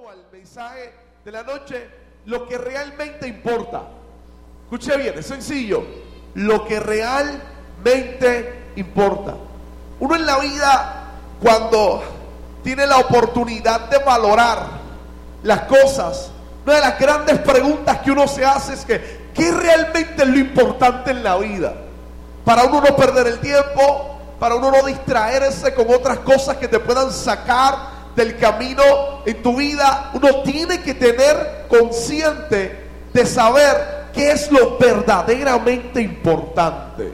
al mensaje de la noche, lo que realmente importa. Escuche bien, es sencillo. Lo que realmente importa. Uno en la vida, cuando tiene la oportunidad de valorar las cosas, una de las grandes preguntas que uno se hace es que ¿qué realmente es lo importante en la vida? Para uno no perder el tiempo, para uno no distraerse con otras cosas que te puedan sacar del camino en tu vida. Uno tiene que tener consciente de saber qué es lo verdaderamente importante.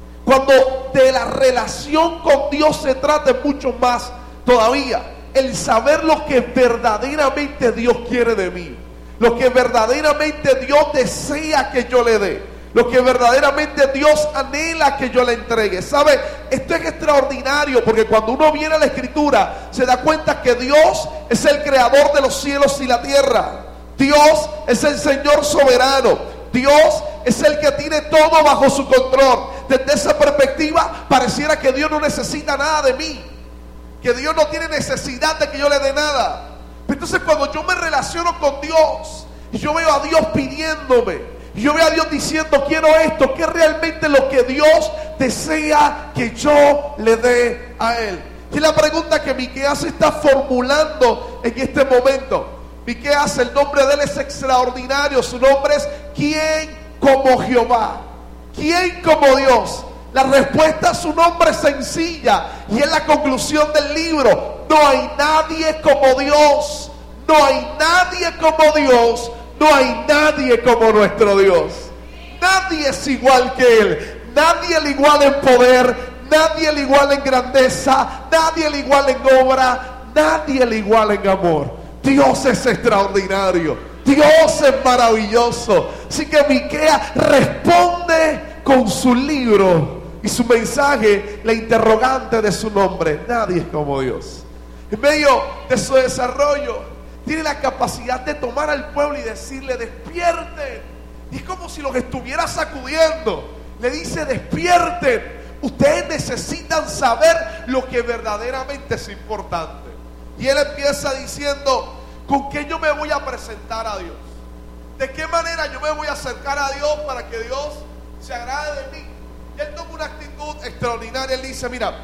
Cuando de la relación con Dios se trata, mucho más todavía el saber lo que verdaderamente Dios quiere de mí, lo que verdaderamente Dios desea que yo le dé, lo que verdaderamente Dios anhela que yo le entregue. ¿Sabe? Esto es extraordinario, porque cuando uno viene a la Escritura se da cuenta que Dios es el creador de los cielos y la tierra. Dios es el Señor soberano. Dios es el que tiene todo bajo su control. Desde esa perspectiva pareciera que Dios no necesita nada de mí, que Dios no tiene necesidad de que yo le dé nada. Entonces cuando yo me relaciono con Dios y yo veo a Dios pidiéndome, y yo veo a Dios diciendo quiero esto, que es realmente lo que Dios desea que yo le dé a Él. Y es la pregunta que Miqueas está formulando en este momento. Miqueas, el nombre de él es extraordinario. Su nombre es ¿quién como Jehová? ¿Quién como Dios? La respuesta a su nombre es sencilla y es la conclusión del libro. No hay nadie como Dios. No hay nadie como Dios. No hay nadie como nuestro Dios. Nadie es igual que Él. Nadie le iguala en poder. Nadie le iguala en grandeza. Nadie le iguala en obra. Nadie le iguala en amor. Dios es extraordinario. Dios es maravilloso. Así que Miqueas responde con su libro y su mensaje, la interrogante de su nombre. Nadie es como Dios. En medio de su desarrollo, tiene la capacidad de tomar al pueblo y decirle despierten. Y es como si los estuviera sacudiendo. Le dice despierten. Ustedes necesitan saber lo que verdaderamente es importante. Y él empieza diciendo, ¿con qué yo me voy a presentar a Dios? ¿De qué manera yo me voy a acercar a Dios para que Dios se agrade de mí? Y él toma una actitud extraordinaria. Él dice, mira,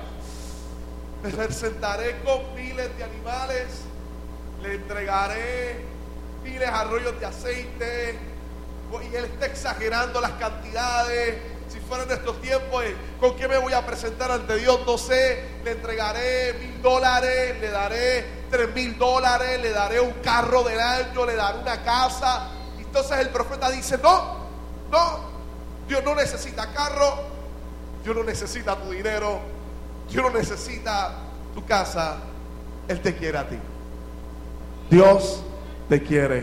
me presentaré con miles de animales, le entregaré miles de arroyos de aceite. Y él está exagerando las cantidades. Si fuera en estos tiempos, ¿con qué me voy a presentar ante Dios? No sé, le entregaré $1,000, le daré $3,000, le daré un carro del año, le daré una casa. Entonces el profeta dice, no, Dios no necesita carro, Dios no necesita tu dinero, Dios no necesita tu casa, Él te quiere a ti. Dios te quiere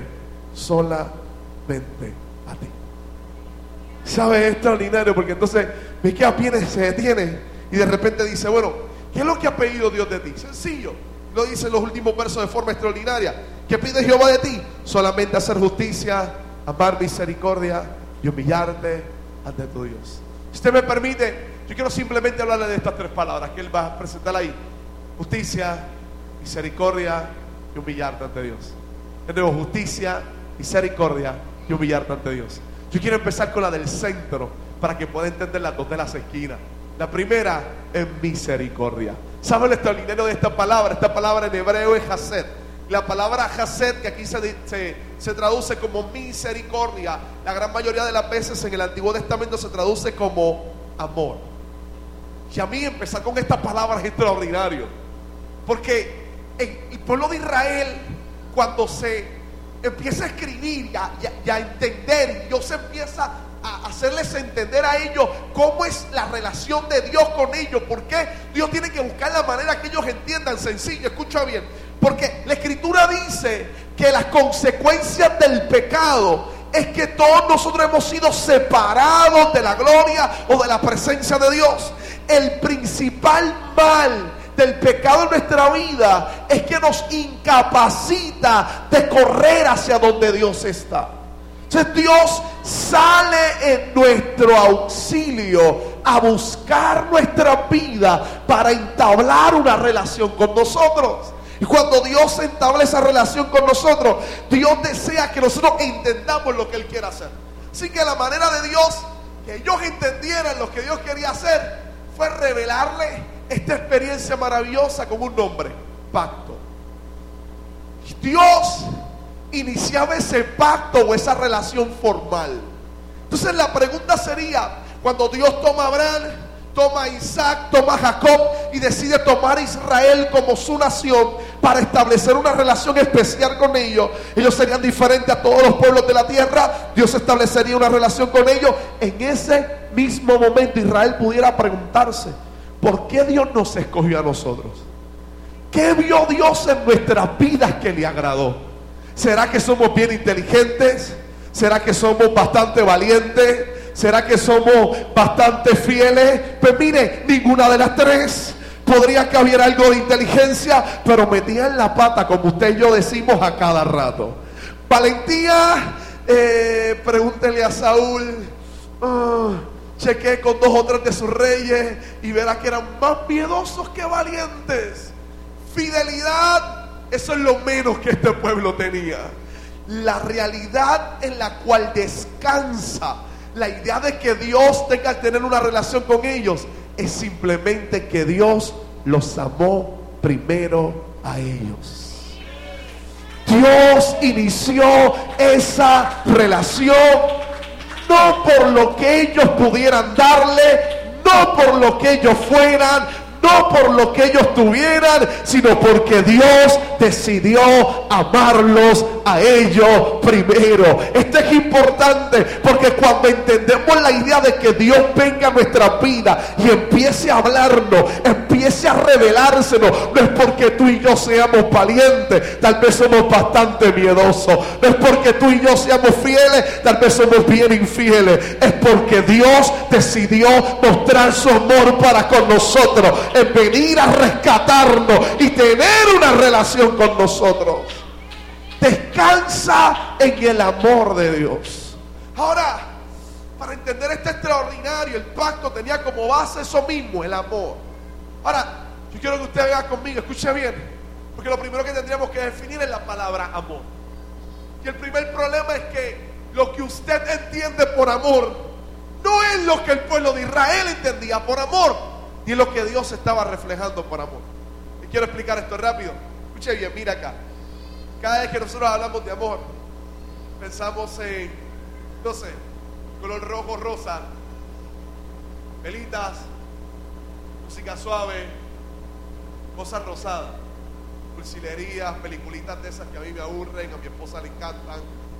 solamente a ti. ¿Sabes? Es extraordinario, porque entonces Miqueas viene, se detiene y de repente dice, bueno, ¿qué es lo que ha pedido Dios de ti? Sencillo, lo dice en los últimos versos de forma extraordinaria. ¿Qué pide Jehová de ti? Solamente hacer justicia, amar misericordia y humillarte ante tu Dios. Si usted me permite, yo quiero simplemente hablarle de estas tres palabras que él va a presentar ahí: justicia, misericordia y humillarte ante Dios. Tenemos justicia, misericordia y humillarte ante Dios. Yo quiero empezar con la del centro para que pueda entender las dos de las esquinas. La primera es misericordia. ¿Saben lo extraordinario de esta palabra? Esta palabra en hebreo es Hased. La palabra Hased, que aquí se traduce como misericordia, la gran mayoría de las veces en el Antiguo Testamento se traduce como amor. Y a mí empezar con esta palabra es extraordinario, porque el pueblo de Israel, cuando se empieza a escribir y a entender, y Dios empieza a hacerles entender a ellos cómo es la relación de Dios con ellos, porque Dios tiene que buscar la manera que ellos entiendan. Sencillo, escucha bien, porque la Escritura dice que las consecuencias del pecado es que todos nosotros hemos sido separados de la gloria o de la presencia de Dios. El principal mal del pecado en nuestra vida es que nos incapacita de correr hacia donde Dios está. Entonces Dios sale en nuestro auxilio a buscar nuestra vida para entablar una relación con nosotros. Y Y cuando Dios establece esa relación con nosotros, Dios desea que nosotros entendamos lo que Él quiere hacer. Así que la manera de Dios, que ellos entendieran lo que Dios quería hacer, fue revelarle esta experiencia maravillosa con un nombre: pacto. Dios iniciaba ese pacto o esa relación formal. Entonces la pregunta sería, cuando Dios toma a Abraham, toma a Isaac, toma a Jacob y decide tomar a Israel como su nación para establecer una relación especial con ellos, ellos serían diferentes a todos los pueblos de la tierra. Dios establecería una relación con ellos. En ese mismo momento Israel pudiera preguntarse: ¿por qué Dios nos escogió a nosotros? ¿Qué vio Dios en nuestras vidas que le agradó? ¿Será que somos bien inteligentes? ¿Será que somos bastante valientes? ¿Será que somos bastante fieles? Pues mire, ninguna de las tres. Podría que hubiera algo de inteligencia, pero metía en la pata, como usted y yo decimos a cada rato. Valentía, pregúntele a Saúl. Chequé con 2 o 3 de sus reyes y verá que eran más miedosos que valientes. Fidelidad, eso es lo menos que este pueblo tenía. La realidad en la cual descansa la idea de que Dios tenga que tener una relación con ellos es simplemente que Dios los amó primero a ellos. Dios inició esa relación no por lo que ellos pudieran darle, no por lo que ellos fueran, no por lo que ellos tuvieran, sino porque Dios decidió amarlos a ellos primero. Esto es importante, porque cuando entendemos la idea de que Dios venga a nuestra vida y empiece a hablarnos, empiece a revelársenos, no es porque tú y yo seamos valientes, tal vez somos bastante miedosos, no es porque tú y yo seamos fieles, tal vez somos bien infieles, es porque Dios decidió mostrar su amor para con nosotros, en venir a rescatarnos y tener una relación con nosotros. Descansa en el amor de Dios. Ahora, para entender este extraordinario, el pacto tenía como base eso mismo, el amor. Ahora, yo quiero que usted vea conmigo, escuche bien, porque lo primero que tendríamos que definir es la palabra amor. Y el primer problema es que lo que usted entiende por amor no es lo que el pueblo de Israel entendía por amor, ni lo que Dios estaba reflejando por amor. Y quiero explicar esto rápido. Escuche bien, mira acá. Cada vez que nosotros hablamos de amor, pensamos en, no sé, color rojo, rosa, velitas, música suave, cosas rosadas, cursilerías, peliculitas de esas que a mí me aburren, a mi esposa le encantan.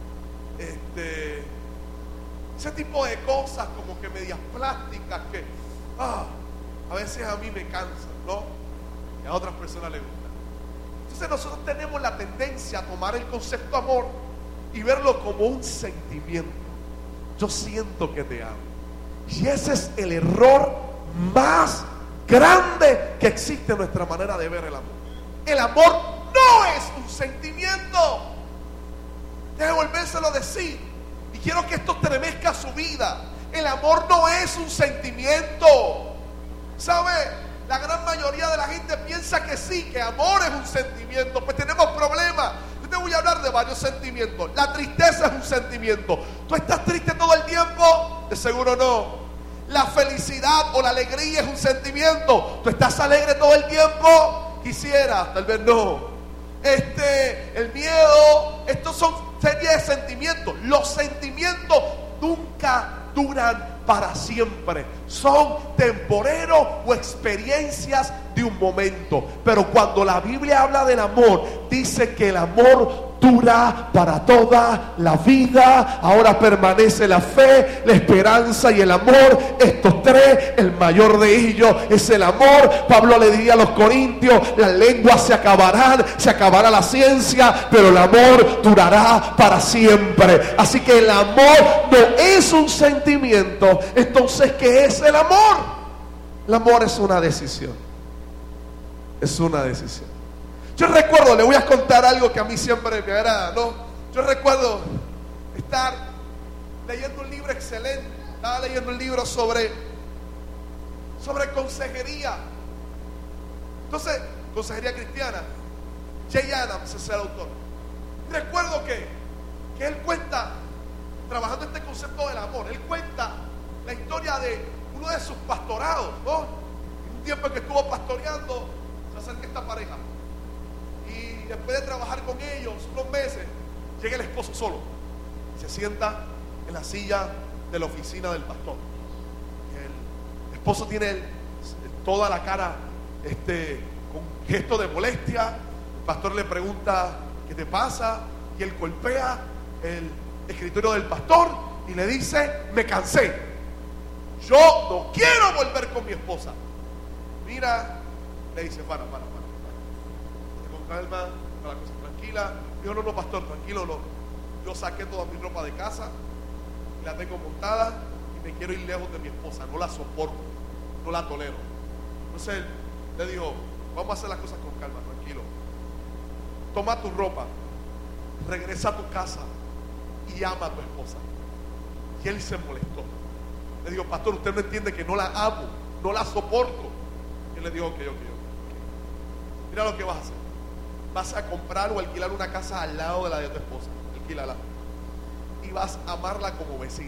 Ese tipo de cosas como que medias plásticas que a veces a mí me cansan, ¿no? Y a otras personas les gusta. Entonces nosotros tenemos la tendencia a tomar el concepto amor y verlo como un sentimiento. Yo siento que te amo. Y ese es el error más grande que existe en nuestra manera de ver el amor. El amor no es un sentimiento. Deje volvérselo a decir. Y quiero que esto estremezca su vida. El amor no es un sentimiento. ¿Sabe? La gran mayoría de la gente piensa que sí, que amor es un sentimiento. Pues tenemos problemas. Yo te voy a hablar de varios sentimientos. La tristeza es un sentimiento. ¿Tú estás triste todo el tiempo? De seguro no. La felicidad o la alegría es un sentimiento. ¿Tú estás alegre todo el tiempo? Quisiera, tal vez no. El miedo, estos son series de sentimientos. Los sentimientos nunca duran para siempre, son temporeros o experiencias de un momento. Pero cuando la Biblia habla del amor, dice que el amor dura para toda la vida. Ahora permanece la fe, la esperanza y el amor. Estos tres, el mayor de ellos es el amor. Pablo le diría a los corintios: las lenguas se acabarán, se acabará la ciencia, pero el amor durará para siempre. Así que el amor no es un sentimiento. Entonces, ¿qué es el amor? El amor es una decisión. Es una decisión. Yo recuerdo, le voy a contar algo que a mí siempre me agrada, ¿no? Yo recuerdo estar leyendo un libro excelente. Estaba leyendo un libro sobre consejería. Entonces, consejería cristiana. Jay Adams es el autor. Recuerdo que él cuenta, trabajando este concepto del amor, él cuenta la historia de uno de sus pastorados, ¿no? En un tiempo en que estuvo pastoreando, se acerca esta pareja. Y después de trabajar con ellos unos meses, llega el esposo solo. Se sienta en la silla de la oficina del pastor. El esposo tiene toda la cara con gesto de molestia. El pastor le pregunta: ¿qué te pasa? Y él golpea el escritorio del pastor y le dice: me cansé, yo no quiero volver con mi esposa. Mira, le dice: para. Con calma, para la cosa tranquila. Dijo: no, pastor, tranquilo, no. Yo saqué toda mi ropa de casa y la tengo montada y me quiero ir lejos de mi esposa. No la soporto, no la tolero. Entonces él le dijo: vamos a hacer las cosas con calma, tranquilo. Toma tu ropa, regresa a tu casa y ama a tu esposa. Y él se molestó. Le dijo: pastor, usted no entiende que no la amo, no la soporto. Y él le dijo: ok. Mira lo que vas a hacer. Vas a comprar o alquilar una casa al lado de la de tu esposa. Alquílala. Y vas a amarla como vecina.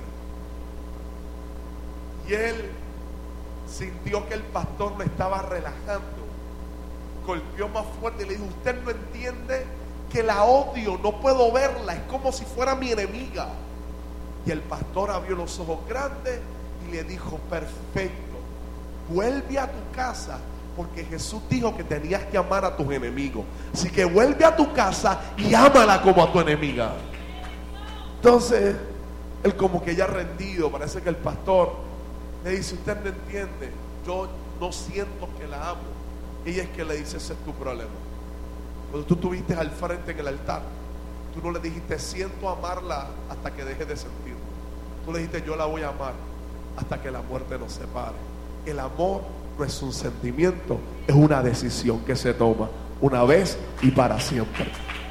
Y él sintió que el pastor lo estaba relajando. Golpeó más fuerte y le dijo: usted no entiende que la odio, no puedo verla, es como si fuera mi enemiga. Y el pastor abrió los ojos grandes y le dijo: perfecto, vuelve a tu casa, porque Jesús dijo que tenías que amar a tus enemigos. Así que vuelve a tu casa y ámala como a tu enemiga. Entonces él, como que ya rendido, parece que el pastor le dice: usted no entiende, yo no siento que la amo. Y es que le dice: ese es tu problema. Cuando tú estuviste al frente en el altar, tú no le dijiste: siento amarla hasta que deje de sentirlo. Tú le dijiste: yo la voy a amar hasta que la muerte nos separe. El amor no es un sentimiento, es una decisión que se toma una vez y para siempre.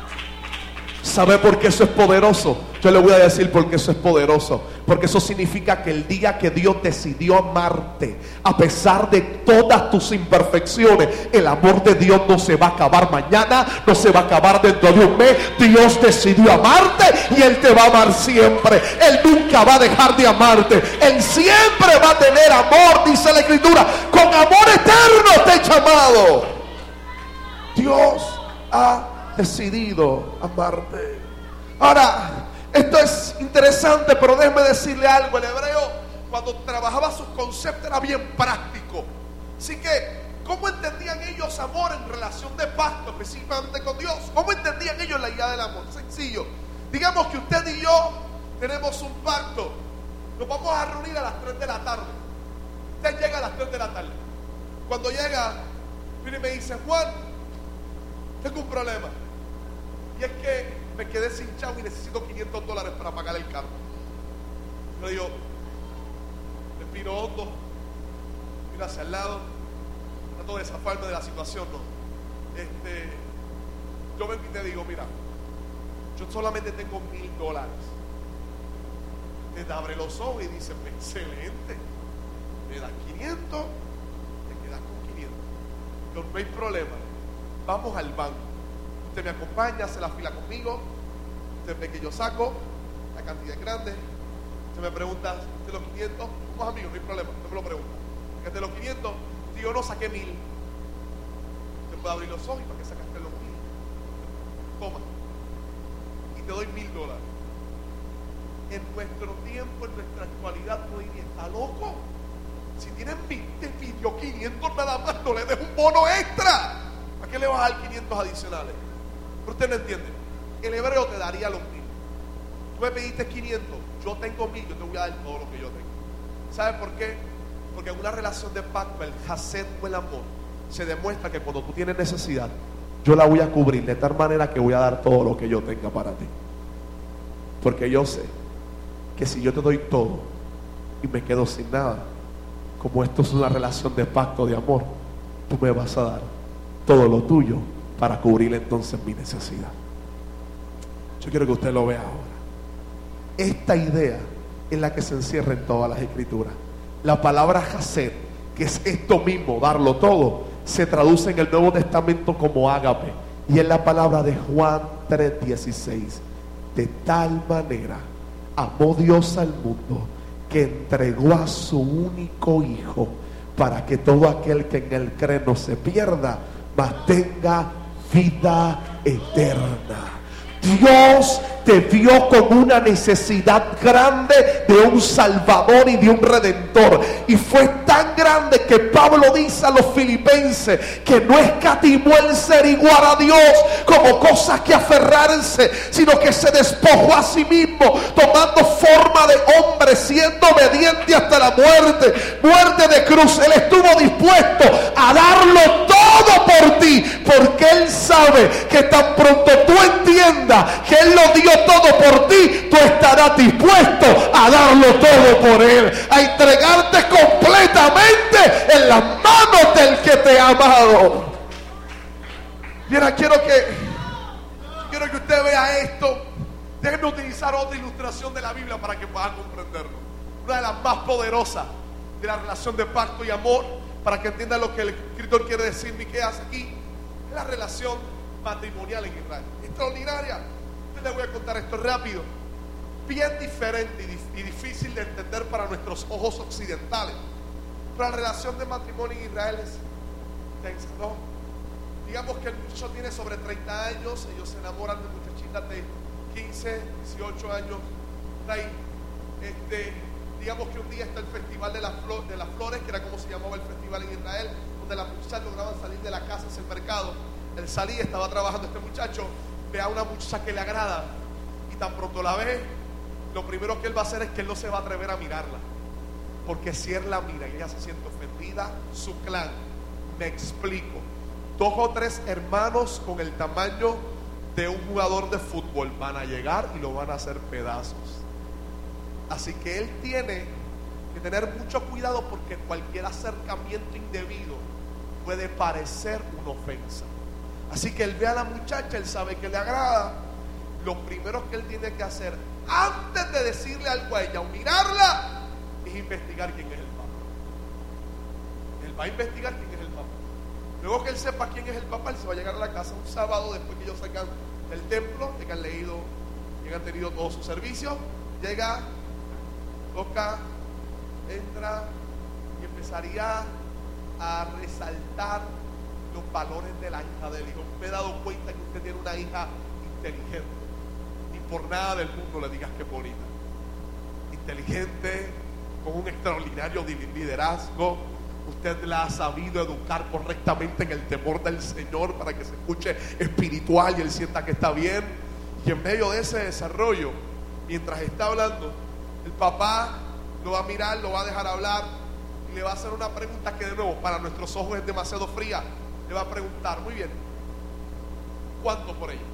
¿Sabe por qué eso es poderoso? Yo le voy a decir por qué eso es poderoso. Porque eso significa que el día que Dios decidió amarte, a pesar de todas tus imperfecciones, el amor de Dios no se va a acabar mañana, no se va a acabar dentro de un mes. Dios decidió amarte y Él te va a amar siempre. Él nunca va a dejar de amarte. Él siempre va a tener amor, dice la Escritura. Con amor eterno te he llamado. Dios ha decidido amarte. Ahora, esto es interesante, pero déjeme decirle algo. El hebreo, cuando trabajaba sus conceptos, era bien práctico. Así que, ¿cómo entendían ellos amor en relación de pacto, específicamente con Dios? ¿Cómo entendían ellos la idea del amor? Sencillo. Digamos que usted y yo tenemos un pacto. Nos vamos a reunir a las 3 de la tarde. Usted llega a las 3 de la tarde. Cuando llega, viene y me dice: Juan, tengo un problema. Y es que me quedé sin chavo y necesito $500 para pagar el carro. Yo digo, respiro hondo, miro hacia el lado, trato de zafarme de la situación, ¿no? Yo vengo y te digo: mira, yo solamente tengo $1,000. Te abre los ojos y dice: excelente, me das 500, te quedas con 500. Yo, no hay problema, vamos al banco. Usted me acompaña, hace la fila conmigo. Usted ve que yo saco la cantidad grande. Usted me pregunta: ¿de los 500? Somos amigos, no hay problema, usted me lo pregunta. ¿Qué de los 500? Si yo no saqué 1,000. Usted puede abrir los ojos: ¿y para qué sacaste los 1,000? Toma. Y te doy $1,000. En nuestro tiempo, en nuestra actualidad, tú dirías: ¿está loco? Si tienes 1,000, te pidió 500 nada más, no le des un bono extra. ¿Para qué le vas a dar 500 adicionales? Pero usted no entiende. El hebreo te daría los 1,000. Tú me pediste 500, yo tengo 1,000, yo te voy a dar todo lo que yo tengo. ¿Sabe por qué? Porque en una relación de pacto, el hased o el amor, se demuestra que cuando tú tienes necesidad, yo la voy a cubrir de tal manera que voy a dar todo lo que yo tenga para ti. Porque yo sé que si yo te doy todo y me quedo sin nada, como esto es una relación de pacto de amor, tú me vas a dar todo lo tuyo para cubrir entonces mi necesidad. Yo quiero que usted lo vea ahora. Esta idea es la que se encierra en todas las escrituras. La palabra hased, que es esto mismo, darlo todo, se traduce en el Nuevo Testamento como ágape, Y en la palabra de Juan 3:16, de tal manera amó Dios al mundo que entregó a su único Hijo, para que todo aquel que en él cree no se pierda, mas tenga vida eterna. Dios te vio con una necesidad grande de un Salvador y de un Redentor, y fue tan grande que Pablo dice a los filipenses que no escatimó el ser igual a Dios como cosas que aferrarse, sino que se despojó a sí mismo, tomando forma de hombre, siendo obediente hasta la muerte de cruz. Él estuvo dispuesto a darlo todo por ti, porque Él sabe que tan pronto tú entiendas que Él lo dio todo por ti, tú estarás dispuesto a darlo todo por Él, a entregarte completamente en las manos del que te ha amado. Mira, quiero que usted vea esto. Déjenme utilizar otra ilustración de la Biblia para que puedan comprenderlo. Una de las más poderosas de la relación de pacto y amor, para que entiendan lo que el escritor quiere decir y qué hace aquí. Es la relación matrimonial en Israel. Extraordinaria. Les voy a contar esto rápido. Bien diferente y difícil de entender para nuestros ojos occidentales. Pero la relación de matrimonio en Israel es tensa, ¿no? Digamos que el muchacho tiene sobre 30 años, ellos se enamoran de muchachitas de 15, 18 años. Ahí, digamos que un día está el festival de las flores, que era como se llamaba el festival en Israel, donde las muchachas lograban salir de la casa hacia el mercado. Él salía, estaba trabajando este muchacho, ve a una muchacha que le agrada, y tan pronto la ve, lo primero que él va a hacer es que él no se va a atrever a mirarla, porque si él la mira y ella se siente ofendida, su clan, me explico, 2 o 3 hermanos con el tamaño de un jugador de fútbol van a llegar y lo van a hacer pedazos. Así que él tiene que tener mucho cuidado, porque cualquier acercamiento indebido puede parecer una ofensa. Así que él ve a la muchacha, él sabe que le agrada. Lo primero que él tiene que hacer, antes de decirle algo a ella o mirarla, es investigar quién es el papá. Él va a investigar quién es el papá. Luego que él sepa quién es el papá, él se va a llegar a la casa un sábado, después que ellos salgan del templo, que han leído, que han tenido todo su servicio. Llega, toca, entra y empezaría a resaltar los valores de la hija del hijo. Me he dado cuenta que usted tiene una hija inteligente, y por nada del mundo le digas que bonita. Inteligente, con un extraordinario liderazgo. Usted la ha sabido educar correctamente en el temor del Señor, para que se escuche espiritual y él sienta que está bien. Y en medio de ese desarrollo, mientras está hablando, el papá lo va a mirar, lo va a dejar hablar y le va a hacer una pregunta que, de nuevo, para nuestros ojos es demasiado fría. Le va a preguntar, muy bien, ¿cuánto por ella?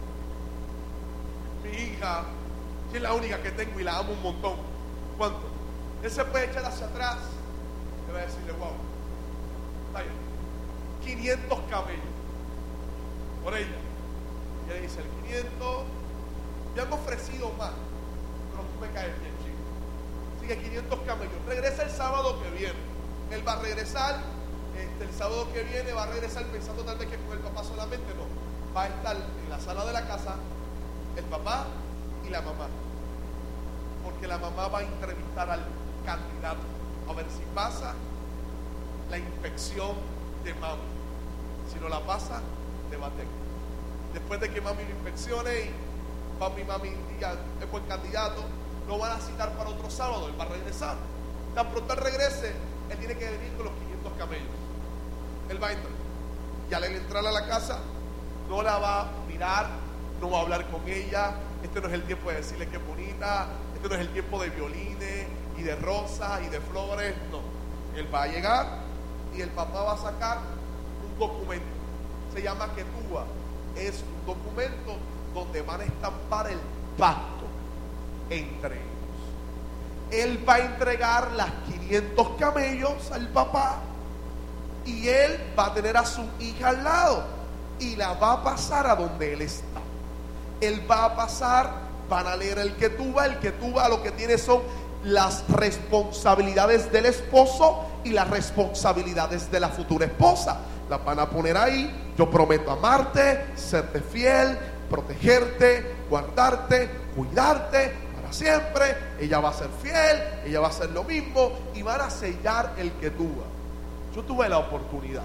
Mi hija, que es la única que tengo y la amo un montón. ¿Cuánto? Él se puede echar hacia atrás, le va a decirle, wow, vaya, 500 camellos por ella. Y él dice, el 500, me han ofrecido más, pero tú me caes bien, chico. Así que 500 camellos. Regresa el sábado que viene. Él va a regresar. El sábado que viene va a regresar pensando tal vez que con el papá solamente. No, va a estar en la sala de la casa el papá y la mamá, porque la mamá va a entrevistar al candidato a ver si pasa la inspección de mami. Si no la pasa, te va a tener. Después de que mami lo inspeccione y mami diga es buen candidato, lo van a citar para otro sábado. Él va a regresar. Tan pronto él regrese, él tiene que venir con los 500 camellos. Él va a entrar, y al entrar a la casa no la va a mirar, no va a hablar con ella. Este no es el tiempo de decirle que es bonita, este no es el tiempo de violines y de rosas y de flores. No, él va a llegar y el papá va a sacar un documento, se llama Ketúa. Es un documento donde van a estampar el pacto entre ellos. Él va a entregar las 500 camellos al papá, y él va a tener a su hija al lado y la va a pasar a donde él está. Él va a pasar, van a leer el Ketúa. El Ketúa lo que tiene son las responsabilidades del esposo y las responsabilidades de la futura esposa. Las van a poner ahí Yo prometo amarte, serte fiel, protegerte, guardarte, cuidarte para siempre. Ella va a ser fiel, ella va a hacer lo mismo y van a sellar el que tuvo. Yo tuve la oportunidad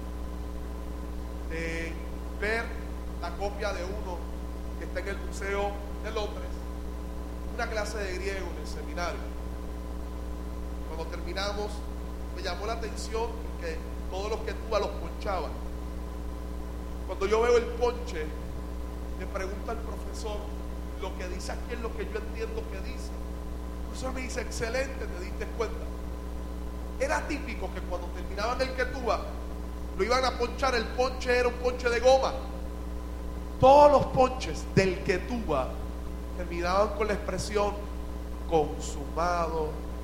de ver la copia de uno que está en el Museo de Londres, una clase de griego en el seminario. Cuando terminamos, me llamó la atención que todos los que tuvo los ponchaban. Cuando yo veo el ponche, le pregunto al profesor lo que dice aquí es lo que yo entiendo que dice. El profesor me dice, excelente, te diste cuenta. Era típico que cuando terminaban el Ketubá, lo iban a ponchar, el ponche era un ponche de goma. Todos los ponches del Ketubá terminaban con la expresión consumado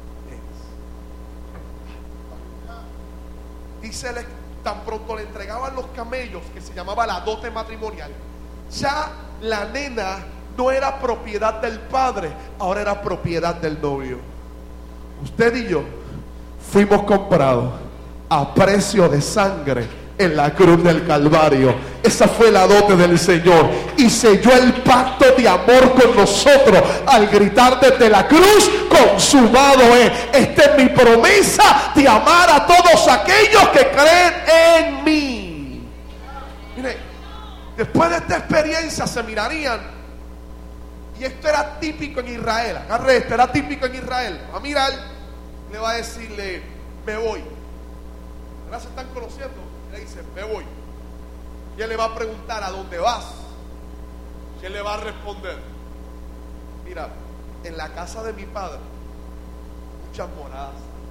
es. Y tan pronto le entregaban los camellos, que se llamaba la dote matrimonial, ya la nena no era propiedad del padre, ahora era propiedad del novio. Usted y yo fuimos comprados a precio de sangre en la cruz del Calvario. Esa fue la dote del Señor y selló el pacto de amor con nosotros al gritar desde la cruz, consumado es. Esta es mi promesa de amar a todos aquellos que creen en mí. Mire, después de esta experiencia se mirarían, y esto era típico en Israel. Agarre esto, era típico en Israel. A mirar, le va a decirle, me voy. Ahora se están conociendo. Le dice, me voy. Y él le va a preguntar, ¿a dónde vas? Y él le va a responder, mira, en la casa de mi padre muchas moradas.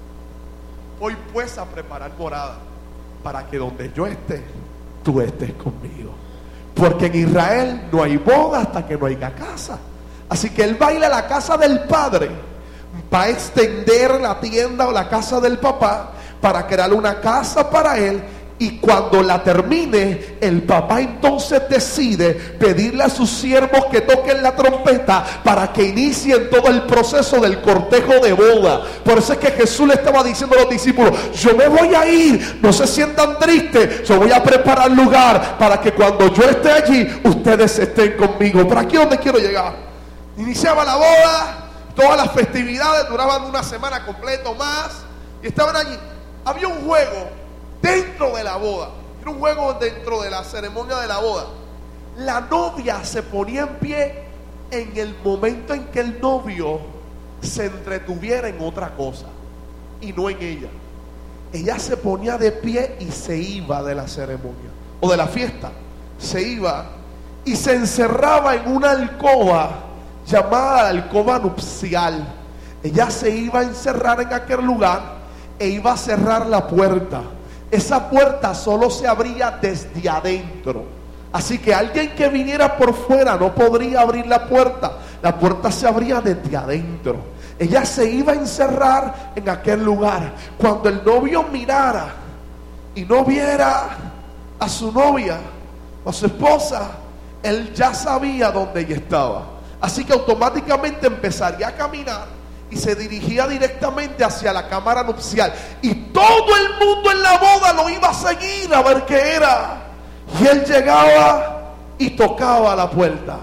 Voy pues a preparar morada para que donde yo esté, tú estés conmigo. Porque en Israel no hay boda hasta que no haya casa. Así que él va a ir a la casa del padre, va a extender la tienda o la casa del papá para crear una casa para él. Y cuando la termine, el papá entonces decide pedirle a sus siervos que toquen la trompeta para que inicien todo el proceso del cortejo de boda. Por eso es que Jesús le estaba diciendo a los discípulos, yo me voy a ir, no se sientan tristes, yo voy a preparar lugar para que cuando yo esté allí, ustedes estén conmigo. Pero aquí es donde quiero llegar. Iniciaba la boda, todas las festividades duraban una semana completa o más, y estaban allí. Había un juego dentro de la boda, era un juego dentro de la ceremonia de la boda. La novia se ponía en pie en el momento en que el novio se entretuviera en otra cosa y no en ella. Ella se ponía de pie y se iba de la ceremonia o de la fiesta, se iba y se encerraba en una alcoba llamada alcoba nupcial. Ella se iba a encerrar en aquel lugar e iba a cerrar la puerta. Esa puerta solo se abría desde adentro. Así que alguien que viniera por fuera no podría abrir la puerta. La puerta se abría desde adentro. Ella se iba a encerrar en aquel lugar. Cuando el novio mirara y no viera a su novia o a su esposa, él ya sabía dónde ella estaba. Así que automáticamente empezaría a caminar y se dirigía directamente hacia la cámara nupcial. Y todo el mundo en la boda lo iba a seguir a ver qué era. Y él llegaba y tocaba la puerta.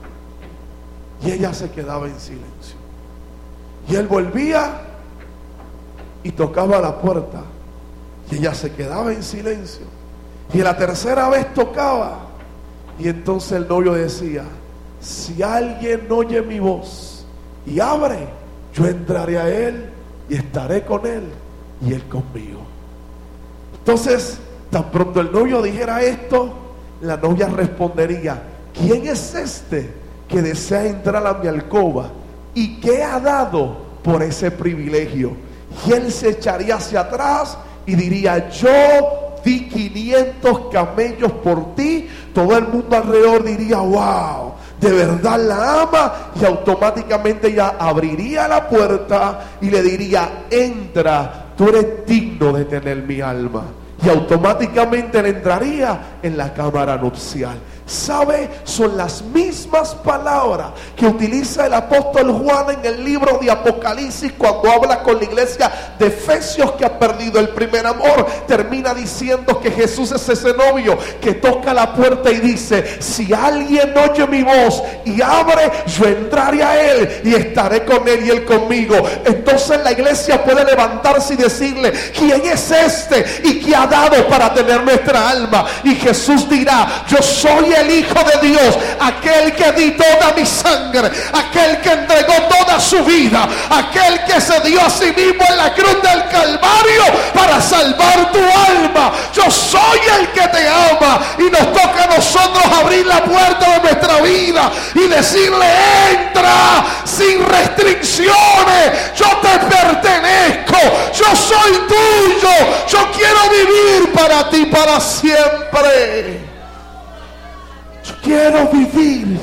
Y ella se quedaba en silencio. Y él volvía y tocaba la puerta. Y ella se quedaba en silencio. Y la tercera vez tocaba. Y entonces el novio decía, si alguien oye mi voz y abre, yo entraré a él y estaré con él y él conmigo. Entonces, tan pronto el novio dijera esto, la novia respondería, ¿quién es este que desea entrar a mi alcoba? ¿Y qué ha dado por ese privilegio? Y él se echaría hacia atrás y diría, yo di 500 camellos por ti. Todo el mundo alrededor diría, wow, de verdad la ama. Y automáticamente ella abriría la puerta y le diría, entra, tú eres digno de tener mi alma. Y automáticamente él entraría en la cámara nupcial. ¿Sabe? Son las mismas palabras que utiliza el apóstol Juan en el libro de Apocalipsis cuando habla con la iglesia de Efesios que ha perdido el primer amor. Termina diciendo que Jesús es ese novio que toca la puerta y dice: si alguien oye mi voz y abre, yo entraré a él y estaré con él y él conmigo. Entonces la iglesia puede levantarse y decirle: ¿quién es este y qué ha dado para tener nuestra alma? Y Jesús dirá: yo soy el Hijo de Dios, aquel que di toda mi sangre, aquel que entregó toda su vida, aquel que se dio a sí mismo en la cruz del Calvario para salvar tu alma. Yo soy el que te ama, y nos toca a nosotros abrir la puerta de nuestra vida y decirle: entra sin restricciones, yo te pertenezco, yo soy tuyo, yo quiero vivir para ti para siempre. Yo quiero vivir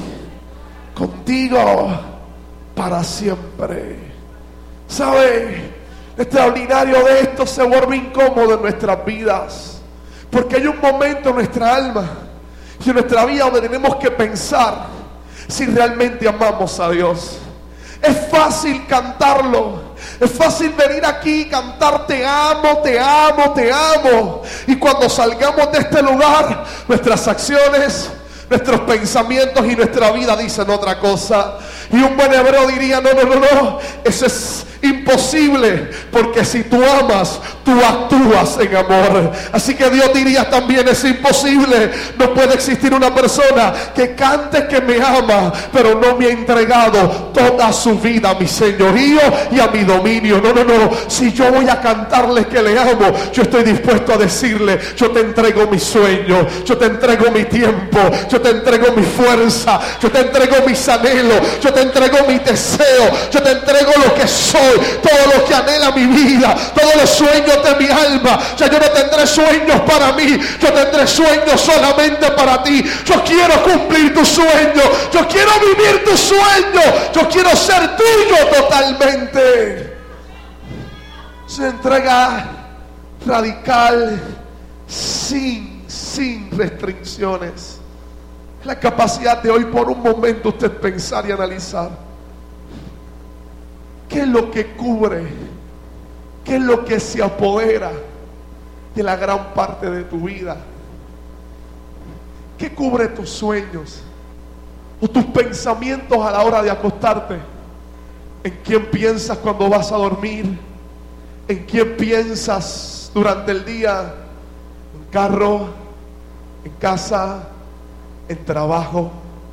contigo para siempre. ¿Sabe? Lo extraordinario de esto se vuelve incómodo en nuestras vidas, porque hay un momento en nuestra alma y en nuestra vida donde tenemos que pensar si realmente amamos a Dios. Es fácil cantarlo, es fácil venir aquí y cantar: te amo, te amo, te amo. Y cuando salgamos de este lugar, nuestras acciones, nuestros pensamientos y nuestra vida dicen otra cosa. Y un buen hebreo diría: no, eso es imposible, porque si tú amas, tú actúas en amor. Así que Dios diría también: es imposible, no puede existir una persona que cante que me ama, pero no me ha entregado toda su vida a mi señorío y a mi dominio. No, si yo voy a cantarle que le amo, yo estoy dispuesto a decirle: yo te entrego mi sueño, yo te entrego mi tiempo, yo te entrego mi fuerza, yo te entrego mis anhelos, yo te entrego mi deseo, yo te entrego lo que soy, todo lo que anhela mi vida, todos los sueños de mi alma. Ya yo no tendré sueños para mí, yo tendré sueños solamente para ti. Yo quiero cumplir tu sueño, yo quiero vivir tu sueño, yo quiero ser tuyo totalmente. Se entrega radical, sin restricciones. La capacidad de hoy por un momento usted pensar y analizar: ¿qué es lo que cubre? ¿Qué es lo que se apodera de la gran parte de tu vida? ¿Qué cubre tus sueños o tus pensamientos a la hora de acostarte? ¿En quién piensas cuando vas a dormir? ¿En quién piensas durante el día? ¿En carro? ¿En casa? ¿En trabajo?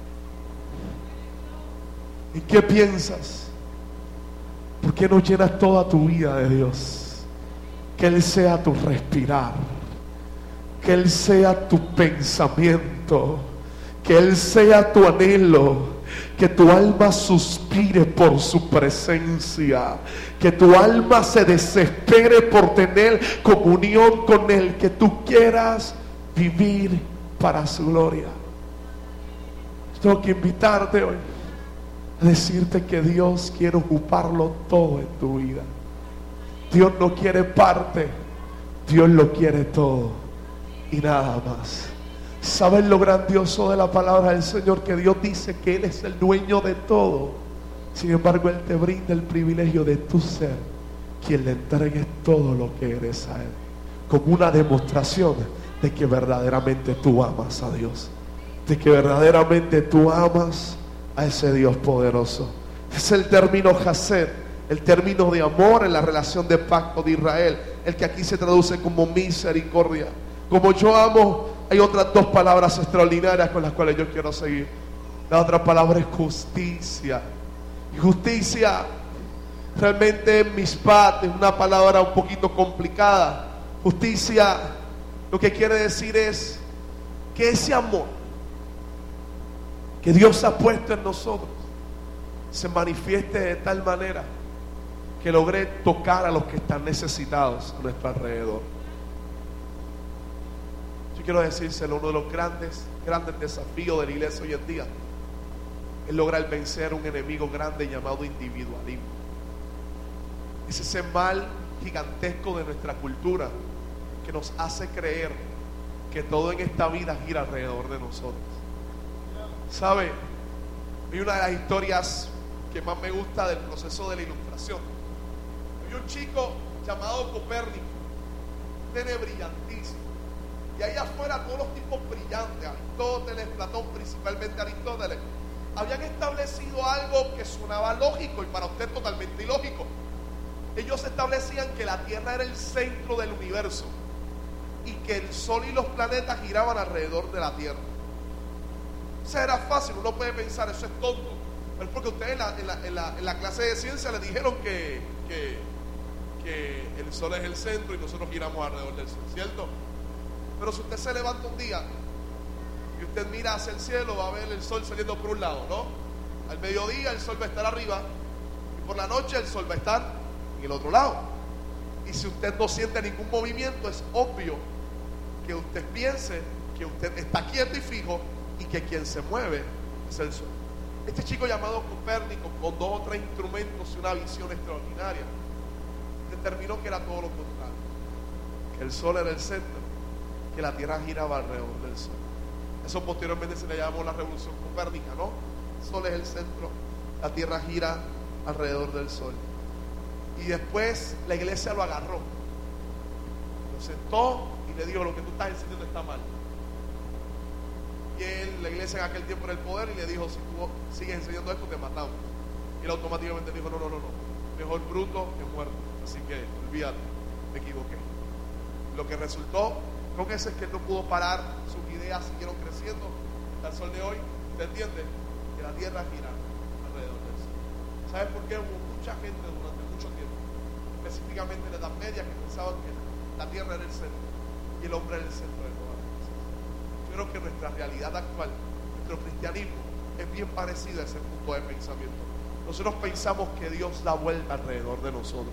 ¿En qué piensas? ¿Por qué no llenas toda tu vida de Dios? Que Él sea tu respirar, que Él sea tu pensamiento, que Él sea tu anhelo, que tu alma suspire por su presencia, que tu alma se desespere por tener comunión con Él, que tú quieras vivir para su gloria. Tengo que invitarte hoy a decirte que Dios quiere ocuparlo todo en tu vida. Dios no quiere parte, Dios lo quiere todo y nada más. ¿Sabes lo grandioso de la palabra del Señor? Que Dios dice que Él es el dueño de todo. Sin embargo, Él te brinda el privilegio de tú ser quien le entregue todo lo que eres a Él, como una demostración de que verdaderamente tú amas a Dios, de que verdaderamente tú amas a ese Dios poderoso. Es el término Hesed, el término de amor en la relación de pacto de Israel, el que aquí se traduce como misericordia. Como yo amo, hay otras dos palabras extraordinarias con las cuales yo quiero seguir. La otra palabra es justicia. Y justicia, realmente en Mishpat es una palabra un poquito complicada. Justicia, lo que quiere decir es que ese amor que Dios ha puesto en nosotros se manifieste de tal manera que logre tocar a los que están necesitados a nuestro alrededor. Yo quiero decírselo: uno de los grandes desafíos de la iglesia hoy en día es lograr vencer un enemigo grande llamado individualismo. Es ese mal gigantesco de nuestra cultura que nos hace creer que todo en esta vida gira alrededor de nosotros. ¿Sabe? Hay una de las historias que más me gusta del proceso de la ilustración. Hay un chico llamado Copérnico, brillantísimo, y ahí afuera todos los tipos brillantes, Aristóteles, Platón, principalmente Aristóteles, habían establecido algo que sonaba lógico y para usted totalmente ilógico. Ellos establecían que la Tierra era el centro del universo y que el Sol y los planetas giraban alrededor de la Tierra. O sea, era fácil, uno puede pensar, eso es tonto, pero es porque ustedes en la clase de ciencia les dijeron que el Sol es el centro y nosotros giramos alrededor del Sol, ¿cierto? Pero si usted se levanta un día y usted mira hacia el cielo, va a ver el Sol saliendo por un lado, ¿no? Al mediodía el Sol va a estar arriba y por la noche el Sol va a estar en el otro lado. Y si usted no siente ningún movimiento, es obvio que usted piense que usted está quieto y fijo y que quien se mueve es el Sol. Este chico llamado Copérnico, con 2 o 3 instrumentos y una visión extraordinaria, determinó que era todo lo contrario, que el Sol era el centro, que la Tierra giraba alrededor del Sol. Eso posteriormente se le llamó la revolución copérnica, ¿no? El Sol es el centro, la Tierra gira alrededor del Sol. Y después la iglesia lo agarró, lo sentó y le dijo: lo que tú estás enseñando está mal. Y él, la iglesia en aquel tiempo era el poder, y le dijo: si tú sigues enseñando esto te matamos. Y él automáticamente dijo: no, mejor bruto que muerto, así que olvídate, me equivoqué. Lo que resultó con eso es que él no pudo parar, sus ideas siguieron creciendo hasta el sol de hoy. ¿Te entiende? Que la Tierra gira alrededor del Sol. ¿Sabes por qué? Hubo mucha gente durante mucho tiempo, específicamente en la Edad Media, que pensaban que la Tierra era el centro y el hombre era el centro de todas las cosas. Yo creo que nuestra realidad actual, nuestro cristianismo, es bien parecido a ese punto de pensamiento. Nosotros pensamos que Dios da vuelta alrededor de nosotros.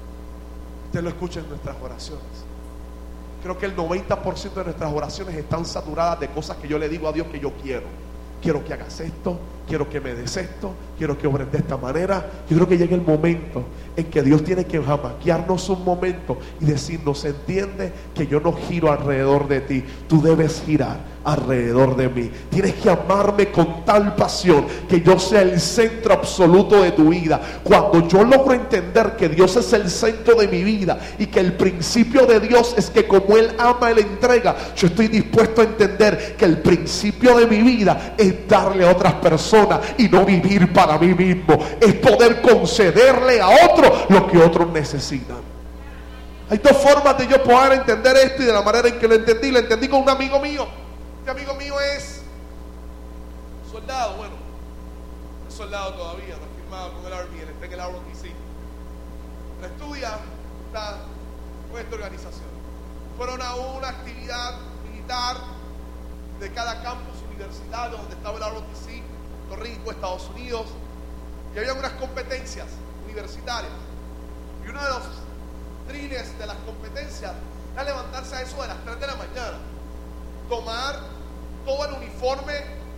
Usted lo escucha en nuestras oraciones. Creo que el 90% de nuestras oraciones están saturadas de cosas que yo le digo a Dios que yo quiero. Quiero que hagas esto, quiero que me des esto, quiero que obres de esta manera. Yo creo que llega el momento en que Dios tiene que jamaquearnos un momento y decirnos: entiende que yo no giro alrededor de ti, tú debes girar alrededor de mí. Tienes que amarme con tal pasión que yo sea el centro absoluto de tu vida. Cuando yo logro entender que Dios es el centro de mi vida y que el principio de Dios es que como Él ama, Él entrega, yo estoy dispuesto a entender que el principio de mi vida es darle a otras personas y no vivir para mí mismo. Es poder concederle a otros lo que otros necesitan. Hay 2 formas de yo poder entender esto, y de la manera en que lo entendí con un amigo mío. Este amigo mío es soldado, bueno, no es soldado todavía, no ha firmado con el Army, él está en el ROTC, pero estudia, está con esta organización. Fueron a una actividad militar de cada campus universitario donde estaba el ROTC, Puerto Rico, Estados Unidos, y había unas competencias universitarias, y uno de los drills de las competencias era levantarse a eso de las 3 de la mañana, tomar todo el uniforme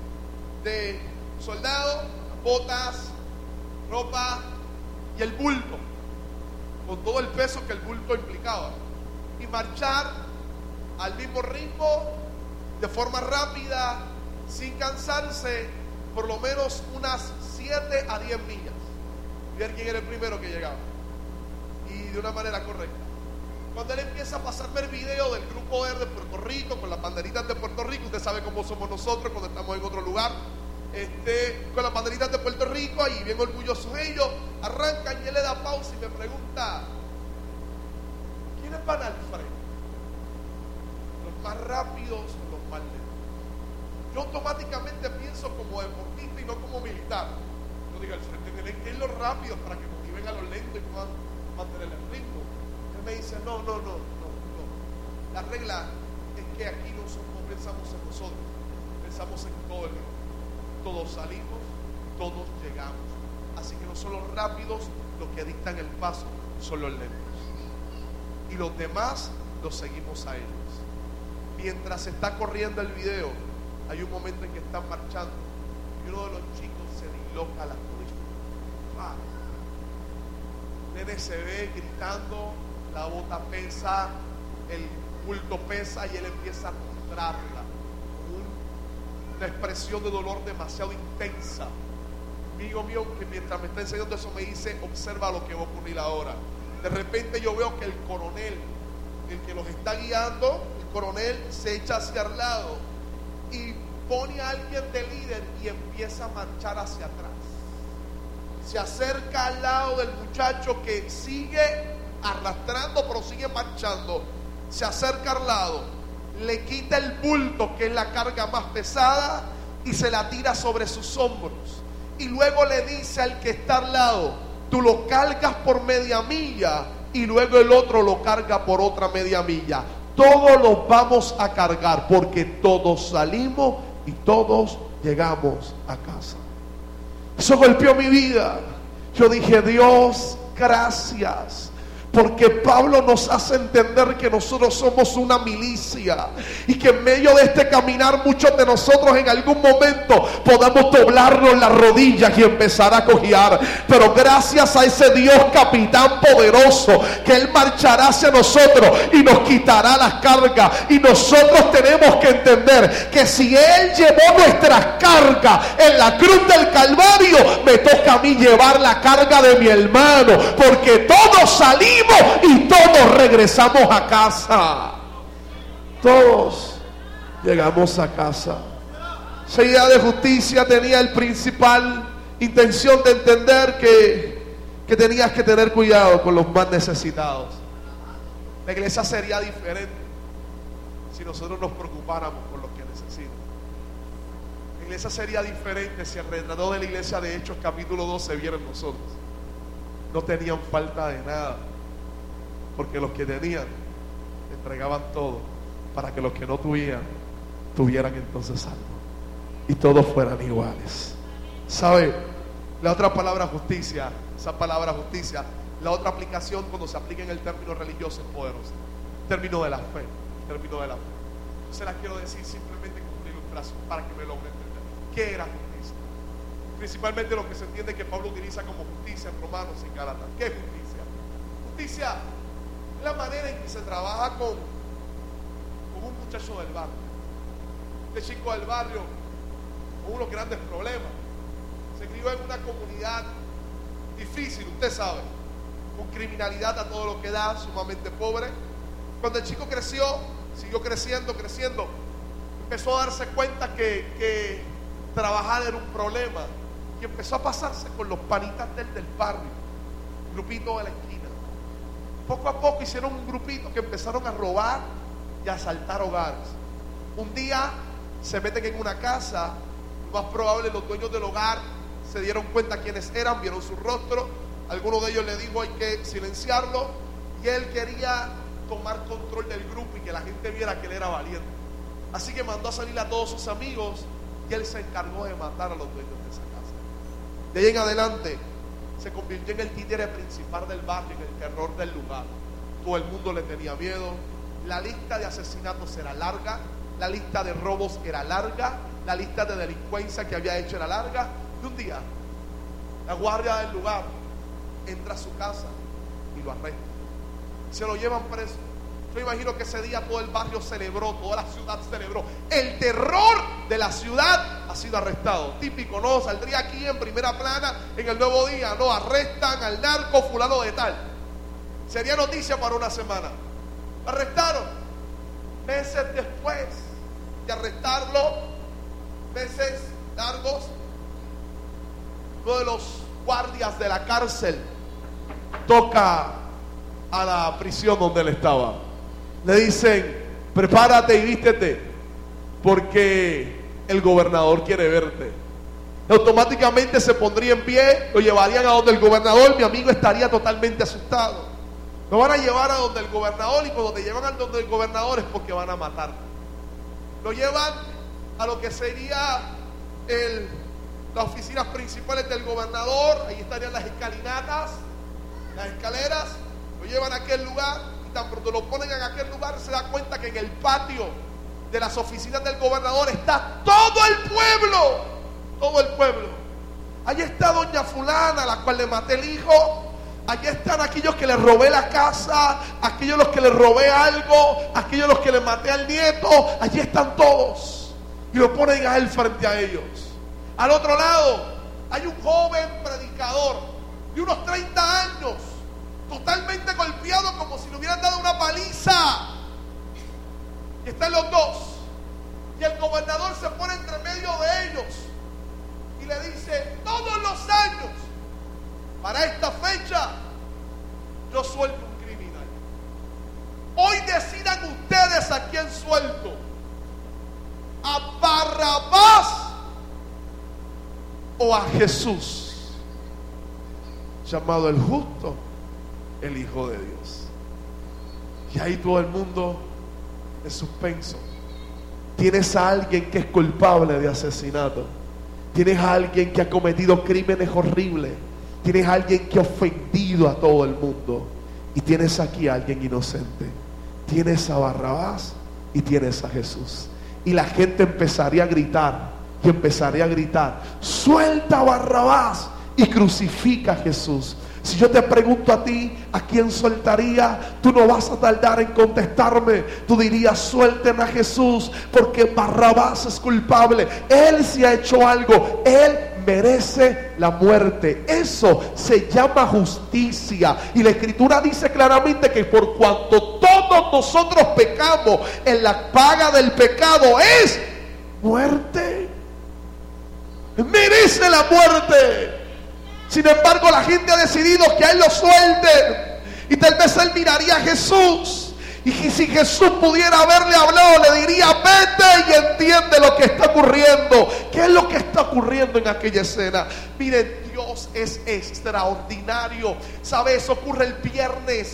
de soldado, botas, ropa y el bulto, con todo el peso que el bulto implicaba, y marchar al mismo ritmo, de forma rápida, sin cansarse, por lo menos unas 7 a 10 millas, y ver quién era el primero que llegaba, y de una manera correcta. Cuando él empieza a pasarme el video del grupo R de Puerto Rico, con las banderitas de Puerto Rico, usted sabe cómo somos nosotros cuando estamos en otro lugar, con las banderitas de Puerto Rico, ahí bien orgullosos ellos, arrancan y él le da pausa y me pregunta: ¿quiénes van al frente? ¿Los más rápidos o los más lentos? Yo automáticamente pienso como deportista y no como militar. Yo digo: al frente tienen que ir los rápidos para que motiven a los lentos y puedan mantener el ritmo. Él me dice: no. La regla es que aquí no pensamos en nosotros, pensamos en todo el grupo. Todos salimos, todos llegamos. Así que no son los rápidos los que dictan el paso, son los lentos. Y los demás los seguimos a ellos. Mientras está corriendo el video, hay un momento en que están marchando y uno de los chicos se disloca las rodillas. Nene se ve gritando, la bota pesa, el bulto pesa, y él empieza a arrastrarla. una expresión de dolor demasiado intensa. Amigo mío, que mientras me está enseñando eso me dice, observa lo que va a ocurrir ahora. De repente yo veo que el coronel, el que los está guiando, el coronel se echa hacia el lado y pone a alguien de líder y empieza a marchar hacia atrás. Se acerca al lado del muchacho que sigue arrastrando, pero sigue marchando. Se acerca al lado, le quita el bulto, que es la carga más pesada, y se la tira sobre sus hombros. Y luego le dice al que está al lado, tú lo cargas por media milla y luego el otro lo carga por otra media milla. Todos los vamos a cargar porque todos salimos y todos llegamos a casa. Eso golpeó mi vida. Yo dije, Dios, gracias. Porque Pablo nos hace entender que nosotros somos una milicia y que en medio de este caminar muchos de nosotros en algún momento podamos doblarnos las rodillas y empezar a cojear. Pero gracias a ese Dios capitán poderoso, que Él marchará hacia nosotros y nos quitará las cargas. Y nosotros tenemos que entender que si Él llevó nuestras cargas en la cruz del Calvario, me toca a mí llevar la carga de mi hermano, porque todos salimos y todos regresamos a casa. Todos llegamos a casa. Esa idea de justicia tenía el principal intención de entender que tenías que tener cuidado con los más necesitados. La iglesia sería diferente si nosotros nos preocupáramos por los que necesitan. La iglesia sería diferente si alrededor de la iglesia de Hechos capítulo 12 vieran nosotros. No tenían falta de nada, porque los que tenían entregaban todo para que los que no tuvieran entonces algo y todos fueran iguales. ¿Sabe? La otra palabra justicia, esa palabra justicia, la otra aplicación cuando se aplica en el término religioso es poderosa. Término de la fe, término de la fe. Yo se las quiero decir simplemente como una ilustración para que me logren entender. ¿Qué era justicia? Principalmente lo que se entiende que Pablo utiliza como justicia en Romanos y Gálatas. ¿Qué es justicia? Justicia es la manera en que se trabaja con un muchacho del barrio. Este chico del barrio con unos grandes problemas. Se crió en una comunidad difícil, usted sabe, con criminalidad a todo lo que da, sumamente pobre. Cuando el chico creció, siguió creciendo, empezó a darse cuenta que trabajar era un problema y empezó a pasarse con los panitas del barrio, grupito de la esquina. Poco a poco hicieron un grupito que empezaron a robar y a asaltar hogares. Un día se meten en una casa, lo más probable los dueños del hogar se dieron cuenta quiénes eran, vieron su rostro, alguno de ellos le dijo hay que silenciarlo, y él quería tomar control del grupo y que la gente viera que él era valiente. Así que mandó a salir a todos sus amigos y él se encargó de matar a los dueños de esa casa. De ahí en adelante se convirtió en el títere principal del barrio, en el terror del lugar. Todo el mundo le tenía miedo. La lista de asesinatos era larga, la lista de robos era larga, la lista de delincuencia que había hecho era larga. Y un día la guardia del lugar entra a su casa y lo arresta. Se lo llevan preso. Yo imagino que ese día todo el barrio celebró, toda la ciudad celebró. El terror de la ciudad ha sido arrestado. Típico, ¿no? Saldría aquí en primera plana en el Nuevo Día, ¿no? Arrestan al narco fulano de tal. Sería noticia para una semana. Lo arrestaron. Meses después de arrestarlo, meses largos, uno de los guardias de la cárcel toca a la prisión donde él estaba. Le dicen, prepárate y vístete, porque el gobernador quiere verte. Automáticamente se pondría en pie, lo llevarían a donde el gobernador. Mi amigo estaría totalmente asustado. Lo van a llevar a donde el gobernador, y cuando te llevan a donde el gobernador es porque van a matar. Lo llevan a lo que sería las oficinas principales del gobernador. Ahí estarían las escalinatas, las escaleras. Lo llevan a aquel lugar. Tan pronto lo ponen en aquel lugar, se da cuenta que en el patio de las oficinas del gobernador está todo el pueblo. Todo el pueblo. Allí está doña fulana, a la cual le maté el hijo. Allí están aquellos que le robé la casa, aquellos los que le robé algo, aquellos los que le maté al nieto. Allí están todos. y lo ponen a él frente a ellos. Al otro lado hay un joven predicador de unos 30 años, totalmente golpeado como si le hubieran dado una paliza. Y están los dos. Y el gobernador se pone entre medio de ellos y le dice: todos los años, para esta fecha, yo suelto un criminal. Hoy decidan ustedes a quién suelto: a Barrabás o a Jesús, llamado el justo, el Hijo de Dios. Y ahí todo el mundo en suspenso. Tienes a alguien que es culpable de asesinato. Tienes a alguien que ha cometido crímenes horribles. Tienes a alguien que ha ofendido a todo el mundo. Y tienes aquí a alguien inocente. Tienes a Barrabás y tienes a Jesús. Y la gente empezaría a gritar. Y empezaría a gritar: suelta a Barrabás y crucifica a Jesús. Si yo te pregunto a ti, ¿a quién soltaría? Tú no vas a tardar en contestarme. Tú dirías: suelten a Jesús, porque Barrabás es culpable. Él sí ha hecho algo. Él merece la muerte. Eso se llama justicia. Y la Escritura dice claramente que por cuanto todos nosotros pecamos, en la paga del pecado es muerte. Merece la muerte. Sin embargo, la gente ha decidido que a él lo suelten. Y tal vez él miraría a Jesús. Y si Jesús pudiera haberle hablado, le diría: vete y entiende lo que está ocurriendo. ¿Qué es lo que está ocurriendo en aquella escena? Miren, Dios es extraordinario. ¿Sabe? Eso ocurre el viernes.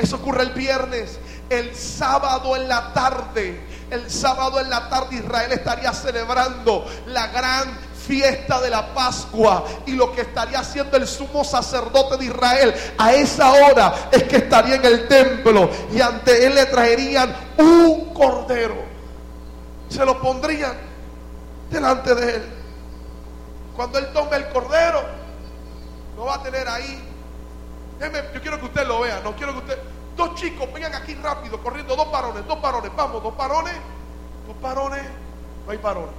El sábado en la tarde. Israel estaría celebrando la gran fiesta de la Pascua, y lo que estaría haciendo el sumo sacerdote de Israel a esa hora es que estaría en el templo, y ante él le traerían un cordero, se lo pondrían delante de él. Cuando él tome el cordero, lo va a tener ahí. Yo quiero que usted lo vea, no quiero que usted... Dos chicos, vengan aquí rápido, corriendo, dos varones, vamos, dos varones, no hay varones.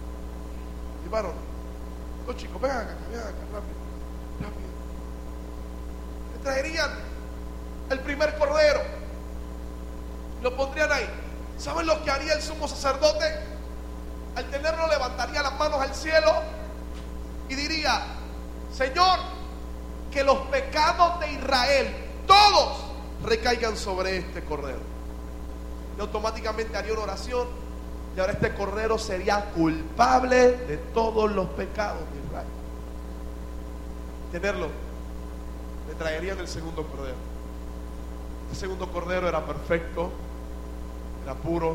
Varón, dos chicos, vengan acá, rápido. Le traerían el primer cordero, lo pondrían ahí. ¿Saben lo que haría el sumo sacerdote? Al tenerlo, levantaría las manos al cielo y diría: Señor, que los pecados de Israel todos recaigan sobre este cordero. Y automáticamente haría una oración. Y ahora este cordero sería culpable de todos los pecados de Israel. Tenerlo, le traerían el segundo cordero. El segundo cordero era perfecto, era puro,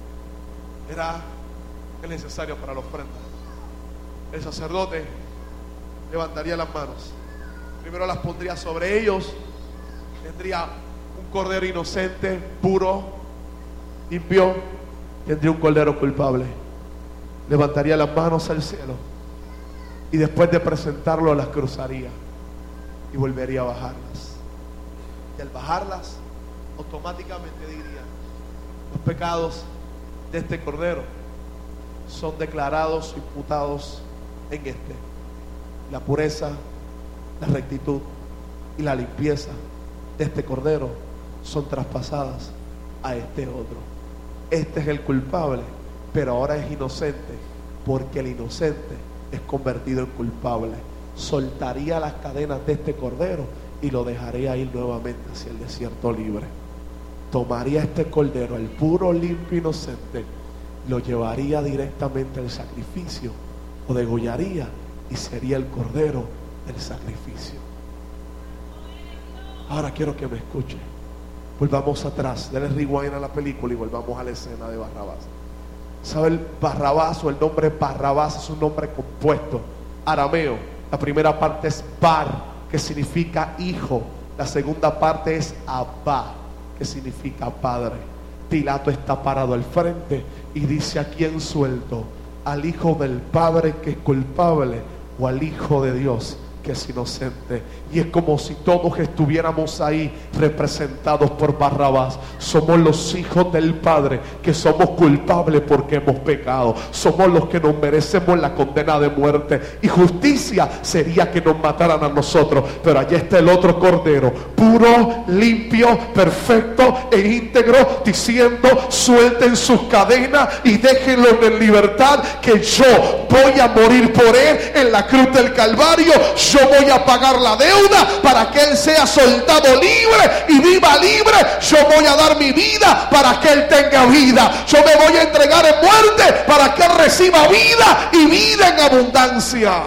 era el necesario para la ofrenda. El sacerdote levantaría las manos. Primero las pondría sobre ellos. Tendría un cordero inocente, puro, limpio. Tendría un cordero culpable. Levantaría las manos al cielo y después de presentarlo las cruzaría y volvería a bajarlas. Y al bajarlas, automáticamente diría: los pecados de este cordero son declarados, imputados en este. La pureza, la rectitud y la limpieza de este cordero son traspasadas a este otro. Este es el culpable, pero ahora es inocente, porque el inocente es convertido en culpable. Soltaría las cadenas de este cordero y lo dejaría ir nuevamente hacia el desierto libre. Tomaría este cordero, el puro, limpio, inocente, lo llevaría directamente al sacrificio, lo degollaría y sería el cordero del sacrificio. Ahora quiero que me escuche. Volvamos atrás, denle rewind a la película y volvamos a la escena de Barrabás. ¿Sabe? El Barrabás, o el nombre Barrabás, es un nombre compuesto arameo. La primera parte es Bar, que significa hijo. La segunda parte es Abba, que significa padre. Pilato está parado al frente y dice: ¿a quién suelto? ¿Al hijo del padre que es culpable o al hijo de Dios que es inocente. Y es como si todos estuviéramos ahí representados por Barrabás. Somos los hijos del Padre que somos culpables porque hemos pecado. Somos los que nos merecemos la condena de muerte. Y justicia sería que nos mataran a nosotros. Pero allí está el otro cordero, puro, limpio, perfecto e íntegro, diciendo: suelten sus cadenas y déjenlo en libertad, que yo voy a morir por él en la cruz del Calvario. Yo voy a pagar la deuda para que él sea soltado libre y viva libre. Yo voy a dar mi vida para que él tenga vida. Yo me voy a entregar en muerte para que él reciba vida y vida en abundancia.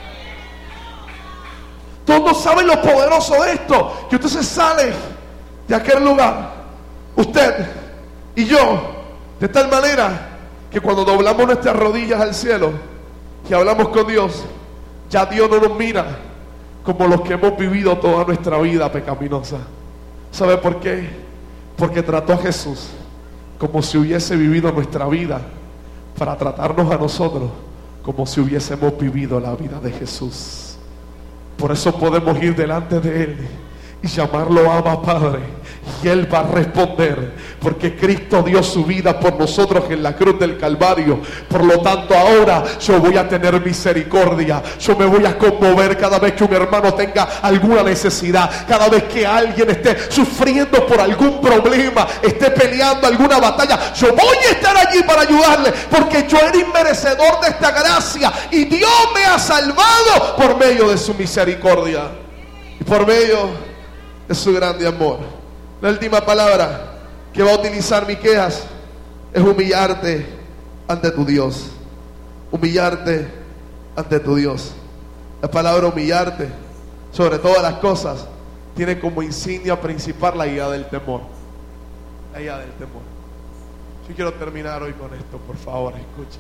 Todos saben lo poderoso de esto, que usted se sale de aquel lugar, usted y yo, de tal manera que cuando doblamos nuestras rodillas al cielo y hablamos con Dios, ya Dios no nos mira como los que hemos vivido toda nuestra vida pecaminosa. ¿Sabe por qué? Porque trató a Jesús como si hubiese vivido nuestra vida, para tratarnos a nosotros como si hubiésemos vivido la vida de Jesús. Por eso podemos ir delante de Él y llamarlo Abba Padre, y Él va a responder, porque Cristo dio su vida por nosotros en la cruz del Calvario. Por lo tanto, ahora yo voy a tener misericordia. Yo me voy a conmover cada vez que un hermano tenga alguna necesidad, cada vez que alguien esté sufriendo por algún problema, esté peleando alguna batalla. Yo voy a estar allí para ayudarle, porque yo era inmerecedor de esta gracia y Dios me ha salvado por medio de su misericordia y por medio de su grande amor. La última palabra que va a utilizar Miqueas es humillarte ante tu Dios. Humillarte ante tu Dios. La palabra humillarte, sobre todas las cosas, tiene como insignia principal la idea del temor. La idea del temor. Yo quiero terminar hoy con esto, por favor, escuche.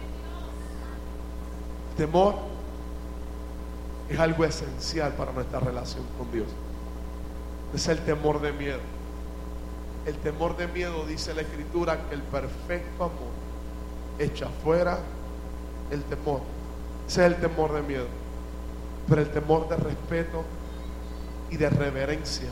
El temor es algo esencial para nuestra relación con Dios. Es el temor de miedo. El temor de miedo, dice la Escritura, que el perfecto amor echa fuera el temor. Ese es el temor de miedo. Pero el temor de respeto y de reverencia,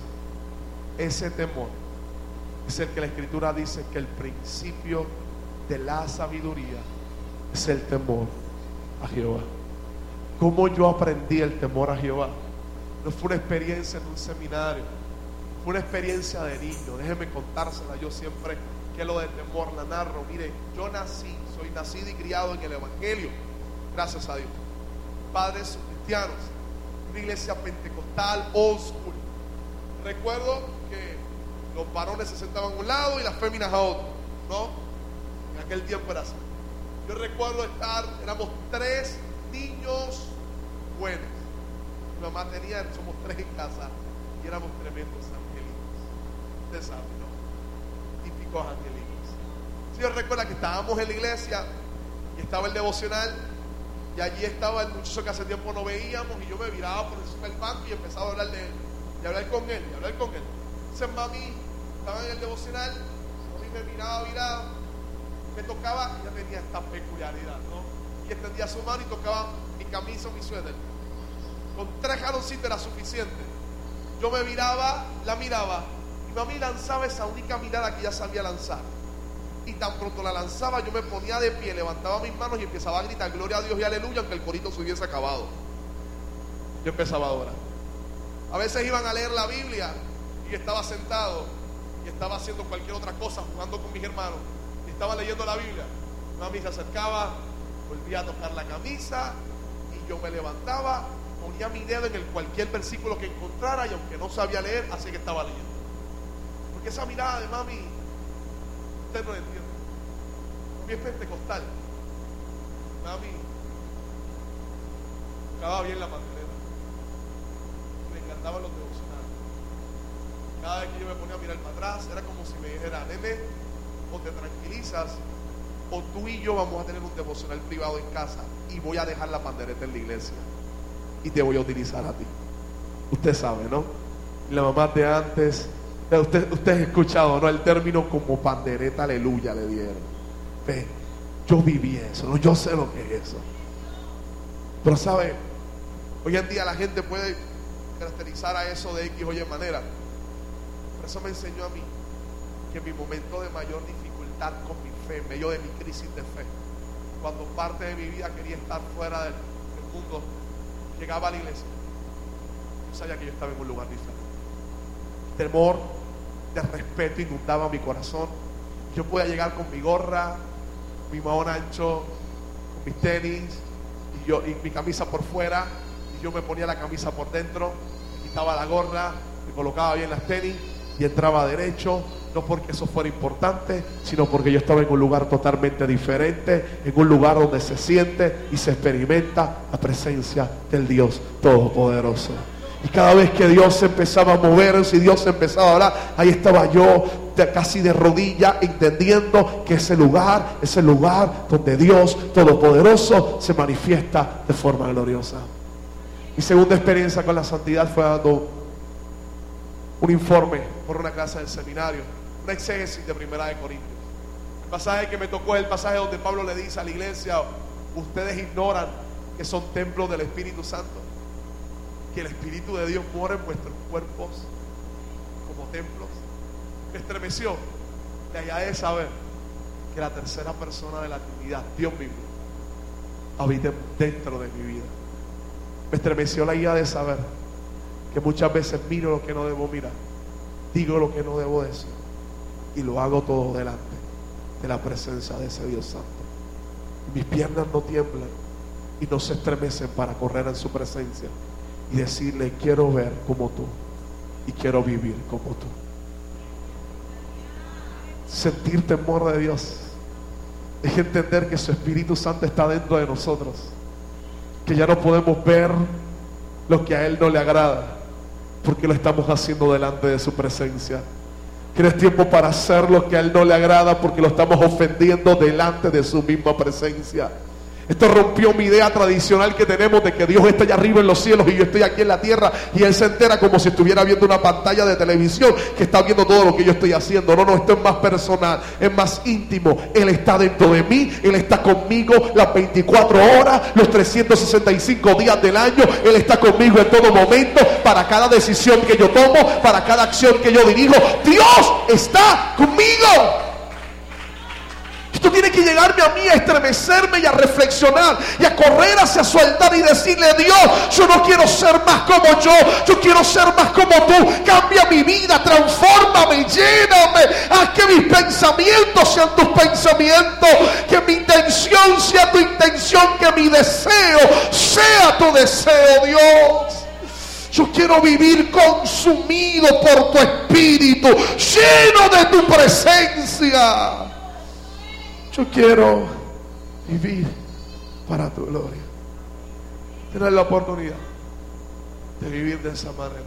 ese temor es el que la Escritura dice que el principio de la sabiduría es el temor a Jehová. ¿Cómo yo aprendí el temor a Jehová? No fue una experiencia en un seminario, fue una experiencia de niño. Déjeme contársela. Yo siempre que lo de temor la narro. Mire, yo soy nacido y criado en el Evangelio, gracias a Dios. Padres cristianos, una iglesia pentecostal, old school. Recuerdo que los varones se sentaban a un lado y las féminas a otro, ¿no? En aquel tiempo era así. Yo recuerdo éramos 3 niños buenos. Mi mamá somos 3 en casa y éramos tremendos angelitos. Usted sabe, ¿no? Típicos angelitos. Si yo recuerdo que estábamos en la iglesia y estaba el devocional, y allí estaba el muchacho que hace tiempo no veíamos, y yo me viraba por encima del banco y empezaba a hablar de él, y hablar con él, y hablar con él. Entonces mami estaba en el devocional, mami me miraba virado, me tocaba, y ella tenía esta peculiaridad, ¿no? Y extendía su mano y tocaba mi camisa o mi suéter. Con 3 jaloncitos era suficiente. Yo me viraba, la miraba, y mami lanzaba esa única mirada que ella sabía lanzar. Y tan pronto la lanzaba, yo me ponía de pie, levantaba mis manos y empezaba a gritar gloria a Dios y aleluya, aunque el corito se hubiese acabado. Yo empezaba a adorar. A veces iban a leer la Biblia y yo estaba sentado y estaba haciendo cualquier otra cosa, jugando con mis hermanos, y estaba leyendo la Biblia. Mami se acercaba, volvía a tocar la camisa y yo me levantaba, ponía mi dedo en cualquier versículo que encontrara, y aunque no sabía leer, así que estaba leyendo. Porque esa mirada de mami, usted no lo entiende. Mami es pentecostal. Mami tocaba bien la pandereta. Me encantaban los devocionales. Cada vez que yo me ponía a mirar para atrás, era como si me dijera: nene, o te tranquilizas, o tú y yo vamos a tener un devocional privado en casa, y voy a dejar la pandereta en la iglesia y te voy a utilizar a ti. Usted sabe, ¿no? Y la mamá de antes, usted ha escuchado, ¿no? El término como pandereta, aleluya, le dieron. Ve, yo viví eso, ¿no? Yo sé lo que es eso. Pero sabe, Hoy en día la gente puede caracterizar a eso de X o Y manera. Pero eso me enseñó a mí que en mi momento de mayor dificultad con mi fe, en medio de mi crisis de fe, cuando parte de mi vida quería estar fuera del mundo, llegaba a la iglesia, yo sabía que yo estaba en un lugar diferente. Temor de respeto inundaba mi corazón. Yo podía llegar con mi gorra, mi mahón ancho, con mis tenis y mi camisa por fuera, y yo me ponía la camisa por dentro, me quitaba la gorra, me colocaba bien las tenis y entraba derecho, no porque eso fuera importante, sino porque yo estaba en un lugar totalmente diferente, en un lugar donde se siente y se experimenta la presencia del Dios Todopoderoso. Y cada vez que Dios empezaba a moverse y Dios empezaba a hablar, ahí estaba yo casi de rodillas, entendiendo que ese lugar es el lugar donde Dios Todopoderoso se manifiesta de forma gloriosa. Mi segunda experiencia con la santidad fue dando un informe por una clase del seminario, una exégesis de Primera de Corintios. El pasaje que me tocó es el pasaje donde Pablo le dice a la iglesia: ustedes ignoran que son templos del Espíritu Santo, que el Espíritu de Dios mora en vuestros cuerpos como templos. Me estremeció de allá de saber que la tercera persona de la Trinidad, Dios mismo, habita dentro de mi vida. Me estremeció la idea de saber que muchas veces miro lo que no debo mirar, digo lo que no debo decir, y lo hago todo delante de la presencia de ese Dios Santo. Y mis piernas no tiemblan y no se estremecen para correr en su presencia y decirle: quiero ver como tú y quiero vivir como tú. Sentir temor de Dios es entender que su Espíritu Santo está dentro de nosotros, que ya no podemos ver lo que a Él no le agrada, porque lo estamos haciendo delante de su presencia. Que no es tiempo para hacer lo que a Él no le agrada, porque lo estamos ofendiendo delante de su misma presencia. Esto rompió mi idea tradicional que tenemos de que Dios está allá arriba en los cielos y yo estoy aquí en la tierra, y Él se entera como si estuviera viendo una pantalla de televisión que está viendo todo lo que yo estoy haciendo. No, esto es más personal, es más íntimo. Él está dentro de mí, Él está conmigo las 24 horas, los 365 días del año. Él está conmigo en todo momento, para cada decisión que yo tomo, para cada acción que yo dirijo. Dios está conmigo. Esto tiene que llegarme a mí a estremecerme y a reflexionar y a correr hacia su altar y decirle: Dios, yo no quiero ser más como yo quiero ser más como tú. Cambia mi vida, transfórmame, lléname, haz que mis pensamientos sean tus pensamientos, que mi intención sea tu intención, que mi deseo sea tu deseo, Dios. Yo quiero vivir consumido por tu Espíritu, lleno de tu presencia. Yo quiero vivir para tu gloria. Tener la oportunidad de vivir de esa manera.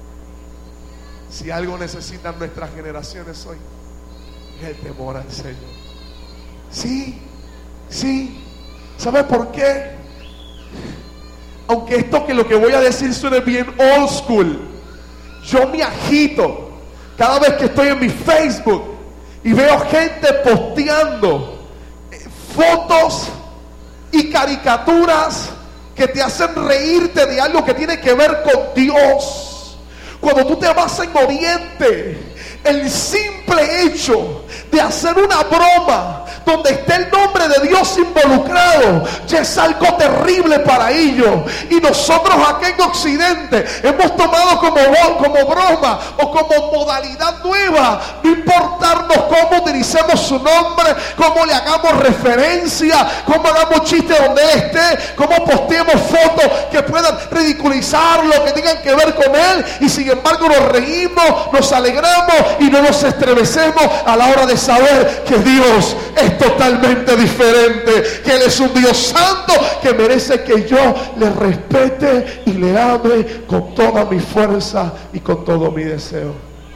Si algo necesitan nuestras generaciones hoy, es el temor al Señor. Sí. ¿Sabe por qué? Aunque lo que voy a decir suene bien old school, yo me agito cada vez que estoy en mi Facebook y veo gente posteando fotos y caricaturas que te hacen reírte de algo que tiene que ver con Dios. Cuando tú te vas en Oriente, el simple hecho de hacer una broma donde esté el nombre de Dios involucrado ya es algo terrible para ellos. Y nosotros aquí en Occidente hemos tomado como broma o como modalidad nueva no importarnos cómo utilicemos su nombre, cómo le hagamos referencia, cómo hagamos chistes donde él esté, cómo posteemos fotos que puedan ridiculizarlo, que tengan que ver con él, y sin embargo nos reímos, nos alegramos y no nos estremecemos a la hora de saber que Dios es totalmente diferente, que Él es un Dios santo que merece que yo le respete y le ame con toda mi fuerza y con todo mi deseo.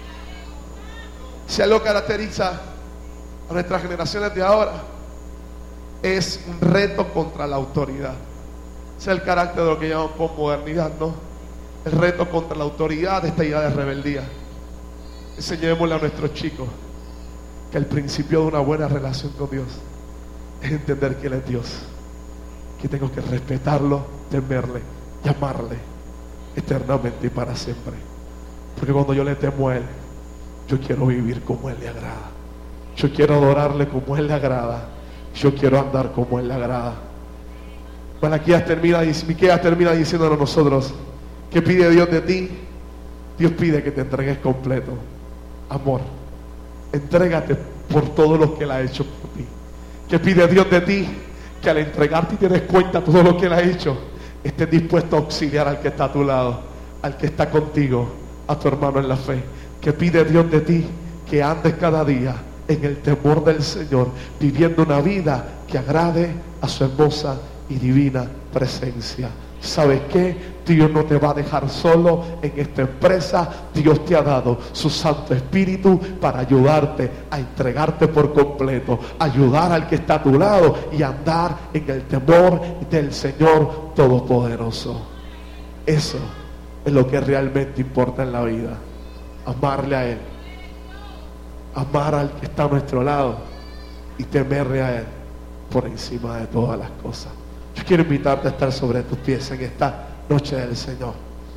Si algo caracteriza a nuestras generaciones de ahora, es un reto contra la autoridad. Ese es el carácter de lo que llaman posmodernidad, ¿no? El reto contra la autoridad, esta idea de rebeldía. Enseñémosle a nuestros chicos que el principio de una buena relación con Dios es entender que Él es Dios, que tengo que respetarlo, temerle y amarle eternamente y para siempre. Porque cuando yo le temo a Él, yo quiero vivir como Él le agrada. Yo quiero adorarle como Él le agrada. Yo quiero andar como Él le agrada. Miqueas termina diciéndonos a nosotros: ¿qué pide Dios de ti? Dios pide que te entregues completo. Amor. Entrégate por todo lo que Él ha hecho por ti. ¿Qué pide Dios de ti? Que al entregarte y te des cuenta de todo lo que Él ha hecho, estés dispuesto a auxiliar al que está a tu lado, al que está contigo, a tu hermano en la fe. ¿Qué pide Dios de ti? Que andes cada día en el temor del Señor, viviendo una vida que agrade a su hermosa y divina presencia. ¿Sabes qué? Dios no te va a dejar solo en esta empresa. Dios te ha dado su Santo Espíritu para ayudarte a entregarte por completo, ayudar al que está a tu lado y andar en el temor del Señor Todopoderoso. Eso es lo que realmente importa en la vida. Amarle a Él, amar al que está a nuestro lado y temerle a Él por encima de todas las cosas. Yo quiero invitarte a estar sobre tus pies en esta noche del Señor.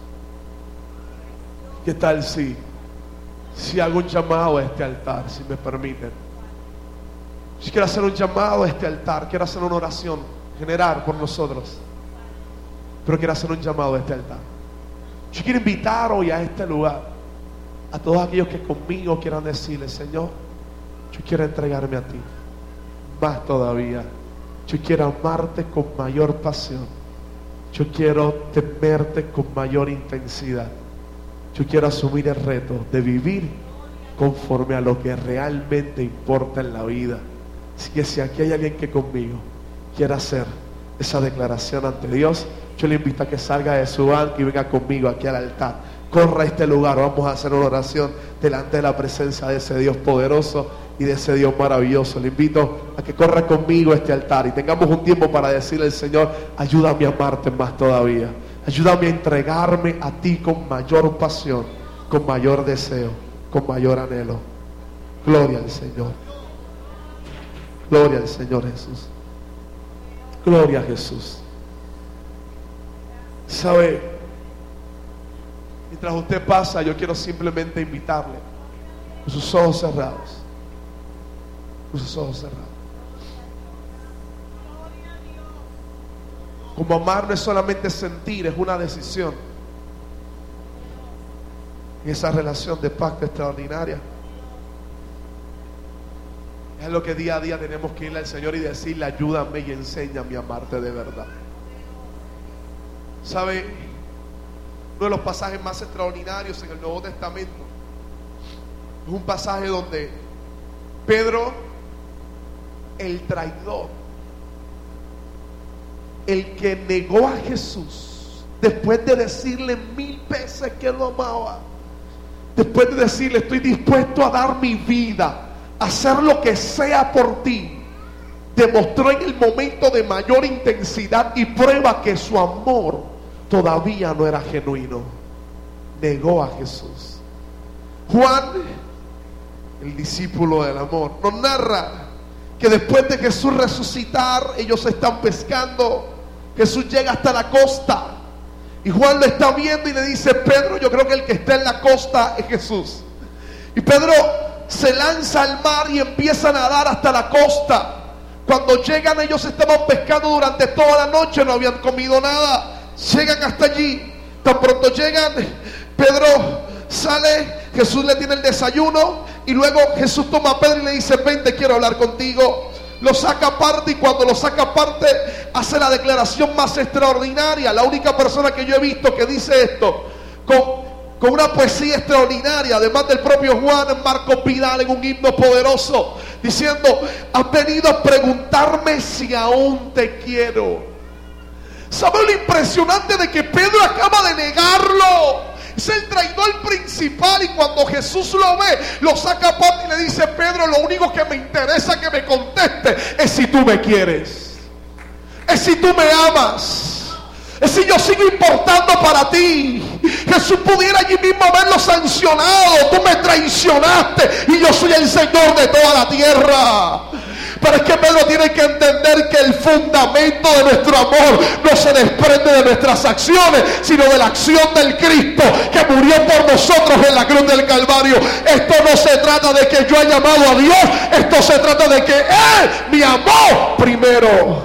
¿Qué tal si hago un llamado a este altar, si me permiten? Yo quiero hacer un llamado a este altar, quiero hacer una oración general por nosotros, pero quiero hacer un llamado a este altar. Yo quiero invitar hoy a este lugar a todos aquellos que conmigo quieran decirle: Señor, yo quiero entregarme a ti más todavía. Yo quiero amarte con mayor pasión. Yo quiero temerte con mayor intensidad. Yo quiero asumir el reto de vivir conforme a lo que realmente importa en la vida. Así que si aquí hay alguien que conmigo quiera hacer esa declaración ante Dios, yo le invito a que salga de su banco y venga conmigo aquí al altar. Corra a este lugar, vamos a hacer una oración delante de la presencia de ese Dios poderoso y de ese Dios maravilloso. Le invito a que corra conmigo a este altar y tengamos un tiempo para decirle al Señor: ayúdame a amarte más todavía, ayúdame a entregarme a ti con mayor pasión, con mayor deseo, con mayor anhelo. Gloria al Señor, gloria al Señor Jesús, gloria a Jesús. ¿Sabe? Mientras usted pasa, yo quiero simplemente invitarle, con sus ojos cerrados, con sus ojos cerrados. Como amar no es solamente sentir, es una decisión. En esa relación de pacto extraordinaria, es lo que día a día tenemos que irle al Señor y decirle: ayúdame y enséñame a amarte de verdad. ¿Sabe? Uno de los pasajes más extraordinarios en el Nuevo Testamento es un pasaje donde Pedro, el traidor, el que negó a Jesús después de decirle 1000 veces que lo amaba, después de decirle: estoy dispuesto a dar mi vida, a hacer lo que sea por ti, demostró en el momento de mayor intensidad y prueba que su amor todavía no era genuino. Negó a Jesús. Juan, el discípulo del amor, nos narra que después de Jesús resucitar, ellos están pescando. Jesús llega hasta la costa y Juan lo está viendo y le dice: Pedro, yo creo que el que está en la costa es Jesús. Y Pedro se lanza al mar y empieza a nadar hasta la costa. Cuando llegan, ellos estaban pescando durante toda la noche, no habían comido nada. Llegan hasta allí. Tan pronto llegan, Pedro sale, Jesús le tiene el desayuno y luego Jesús toma a Pedro y le dice: vente, quiero hablar contigo. Lo saca aparte y cuando lo saca aparte hace la declaración más extraordinaria. La única persona que yo he visto que dice esto con una poesía extraordinaria, además del propio Juan, Marcos Vidal, en un himno poderoso, diciendo: has venido a preguntarme si aún te quiero. ¿Sabe lo impresionante de que Pedro acaba de negarlo? Es el traidor principal y cuando Jesús lo ve, lo saca aparte y le dice: Pedro, lo único que me interesa que me conteste es si tú me quieres, es si tú me amas, es si yo sigo importando para ti. Jesús pudiera allí mismo haberlo sancionado: tú me traicionaste y yo soy el Señor de toda la tierra. Pero es que Pedro tiene que entender que el fundamento de nuestro amor no se desprende de nuestras acciones, sino de la acción del Cristo que murió por nosotros en la cruz del Calvario. Esto no se trata de que yo haya amado a Dios, esto se trata de que Él me amó primero.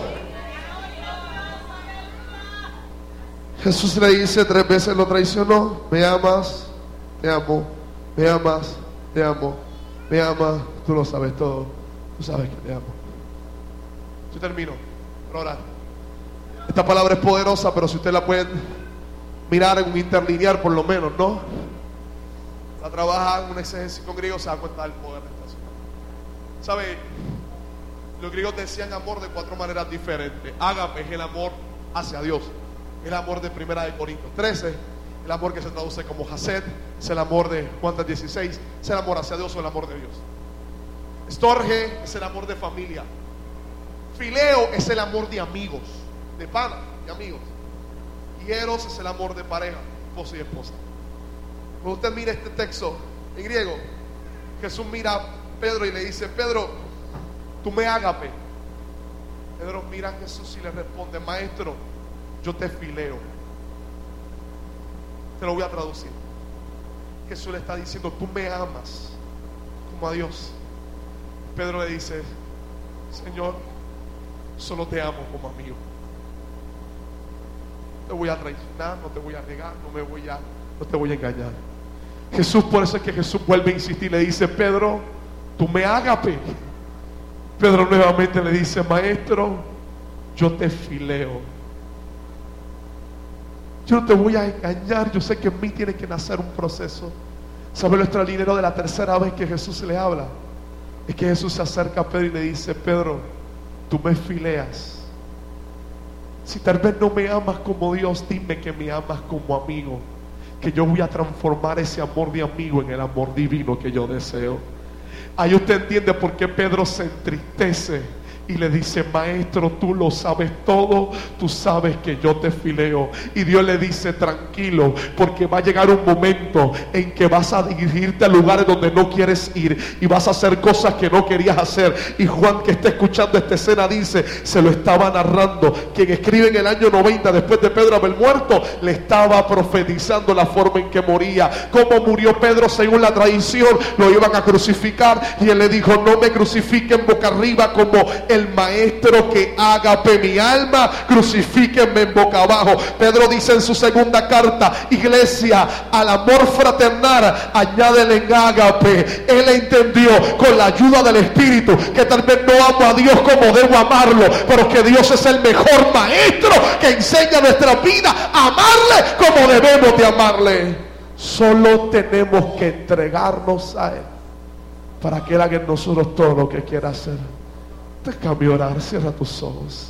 Jesús le dice 3 veces, lo traicionó: me amas, te amo, me amas, te amo, me amas, tú lo sabes todo, tú sabes que te amo. Yo termino por orar. Esta palabra es poderosa, pero si usted la puede mirar en un interlinear por lo menos, ¿no? La trabaja en un exégesis con griego, se da cuenta del poder de esta ciudad. ¿Sabe? Los griegos decían amor de 4 maneras diferentes. Ágape es el amor hacia Dios, el amor de 1 de Corintios 13, el amor que se traduce como Hased, es el amor de Juan 16, es el amor hacia Dios o el amor de Dios. Storge es el amor de familia. Fileo es el amor de amigos, de pana, de amigos. Y eros es el amor de pareja, esposo y esposa. Cuando usted mira este texto en griego, Jesús mira a Pedro y le dice: Pedro, tú me ágape. Pedro mira a Jesús y le responde: Maestro, yo te fileo. Te lo voy a traducir. Jesús le está diciendo: tú me amas como a Dios. Pedro le dice: Señor, solo te amo como amigo. No te voy a traicionar, no te voy a negar, no te voy a engañar. Jesús, por eso es que Jesús vuelve a insistir, le dice: Pedro, tú me ágape. Pedro nuevamente le dice: Maestro, yo te fileo. Yo no te voy a engañar, yo sé que en mí tiene que nacer un proceso. ¿Sabe lo extraordinario de la tercera vez que Jesús le habla? Es que Jesús se acerca a Pedro y le dice: Pedro, tú me fileas. Si tal vez no me amas como Dios, dime que me amas como amigo, que yo voy a transformar ese amor de amigo en el amor divino que yo deseo. Ahí usted entiende por qué Pedro se entristece y le dice: Maestro, tú lo sabes todo, tú sabes que yo te fileo. Y Dios le dice: tranquilo, porque va a llegar un momento en que vas a dirigirte a lugares donde no quieres ir y vas a hacer cosas que no querías hacer. Y Juan, que está escuchando esta escena, dice, se lo estaba narrando, quien escribe en el año 90 después de Pedro haber muerto, le estaba profetizando la forma en que moría, cómo murió Pedro según la tradición. Lo iban a crucificar y él le dijo: no me crucifiquen boca arriba como el maestro que ágape mi alma, crucifíquenme en boca abajo. Pedro dice en su segunda carta: iglesia, al amor fraternal añádele en ágape. Él entendió con la ayuda del Espíritu que tal vez no amo a Dios como debo amarlo, pero que Dios es el mejor maestro que enseña nuestra vida a amarle como debemos de amarle. Solo tenemos que entregarnos a Él para que Él haga en nosotros todo lo que quiera hacer. Déjame orar, cierra tus ojos.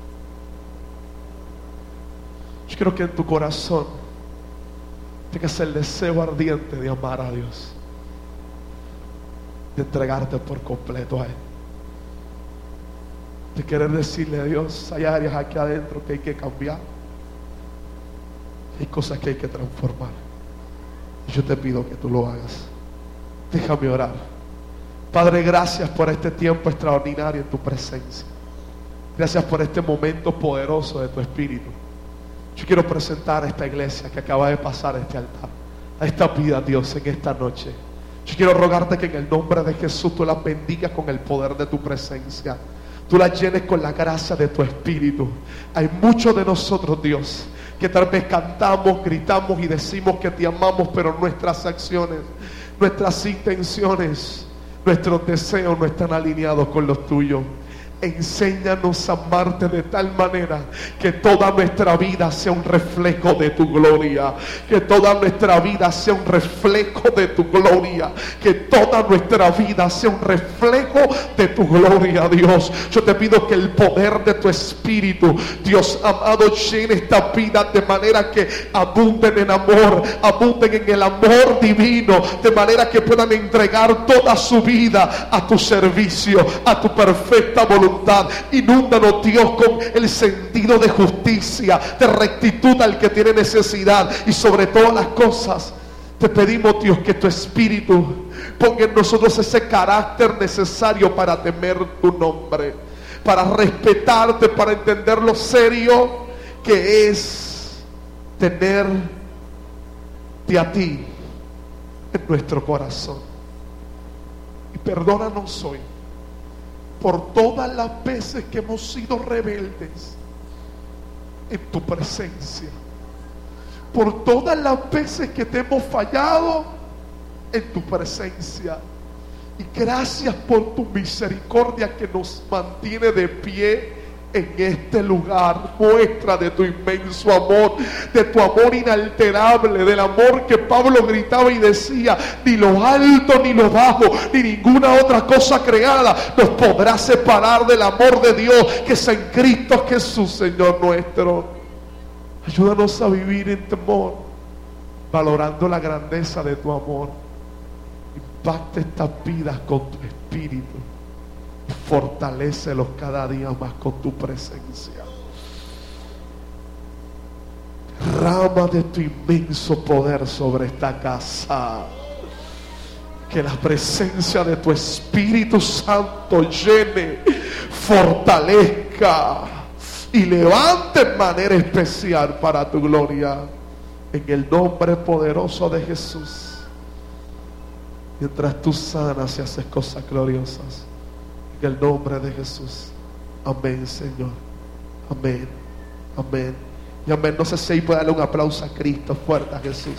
Yo quiero que en tu corazón tengas el deseo ardiente de amar a Dios, de entregarte por completo a Él, de querer decirle a Dios: hay áreas aquí adentro que hay que cambiar, hay cosas que hay que transformar, y yo te pido que tú lo hagas. Déjame orar. Padre, gracias por este tiempo extraordinario en tu presencia. Gracias por este momento poderoso de tu Espíritu. Yo quiero presentar a esta iglesia que acaba de pasar este altar, a esta vida, Dios, en esta noche. Yo quiero rogarte que en el nombre de Jesús tú la bendigas con el poder de tu presencia. Tú la llenes con la gracia de tu Espíritu. Hay muchos de nosotros, Dios, que tal vez cantamos, gritamos y decimos que te amamos, pero nuestras acciones, nuestras intenciones, nuestros deseos no están alineados con los tuyos. Enséñanos a amarte de tal manera que toda nuestra vida sea un reflejo de tu gloria, que toda nuestra vida sea un reflejo de tu gloria, que toda nuestra vida sea un reflejo de tu gloria, Dios. Yo te pido que el poder de tu Espíritu, Dios amado, llene esta vida de manera que abunden en amor, abunden en el amor divino, de manera que puedan entregar toda su vida a tu servicio, a tu perfecta voluntad. Inúndanos, Dios, con el sentido de justicia, de rectitud al que tiene necesidad. Y sobre todas las cosas te pedimos, Dios, que tu Espíritu ponga en nosotros ese carácter necesario para temer tu nombre, para respetarte, para entender lo serio que es tenerte a ti en nuestro corazón. Y perdónanos hoy por todas las veces que hemos sido rebeldes en tu presencia, por todas las veces que te hemos fallado en tu presencia. Y gracias por tu misericordia que nos mantiene de pie en este lugar. Muestra de tu inmenso amor, de tu amor inalterable, del amor que Pablo gritaba y decía: ni lo alto ni lo bajo, ni ninguna otra cosa creada nos podrá separar del amor de Dios que es en Cristo Jesús, Señor nuestro. Ayúdanos a vivir en temor, valorando la grandeza de tu amor. Impacta estas vidas con tu espíritu, fortalécelos cada día más con tu presencia. Derrama de tu inmenso poder sobre esta casa. Que la presencia de tu Espíritu Santo llene, fortalezca y levante en manera especial para tu gloria. En el nombre poderoso de Jesús. Mientras tú sanas y haces cosas gloriosas. En el nombre de Jesús. Amén, Señor. Amén. Amén. Y amén. No sé si ahí puede darle un aplauso a Cristo fuerte, a Jesús.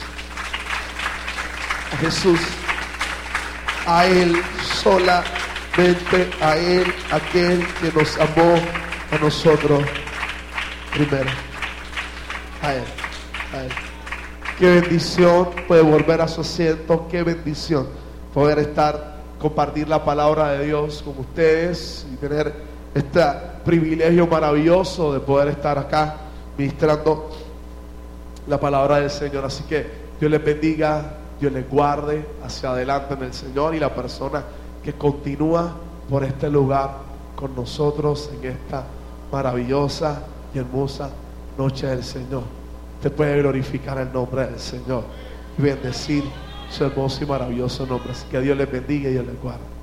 A Jesús. A Él solamente, a Él, aquel que nos amó a nosotros primero. A Él. A Él. Qué bendición puede volver a su asiento. Qué bendición poder compartir la palabra de Dios con ustedes y tener este privilegio maravilloso de poder estar acá ministrando la palabra del Señor. Así que Dios les bendiga, Dios les guarde hacia adelante en el Señor, y la persona que continúa por este lugar con nosotros en esta maravillosa y hermosa noche del Señor. Usted puede glorificar el nombre del Señor y bendecir su hermoso y maravilloso nombre. Así que Dios les bendiga y Dios les guarde.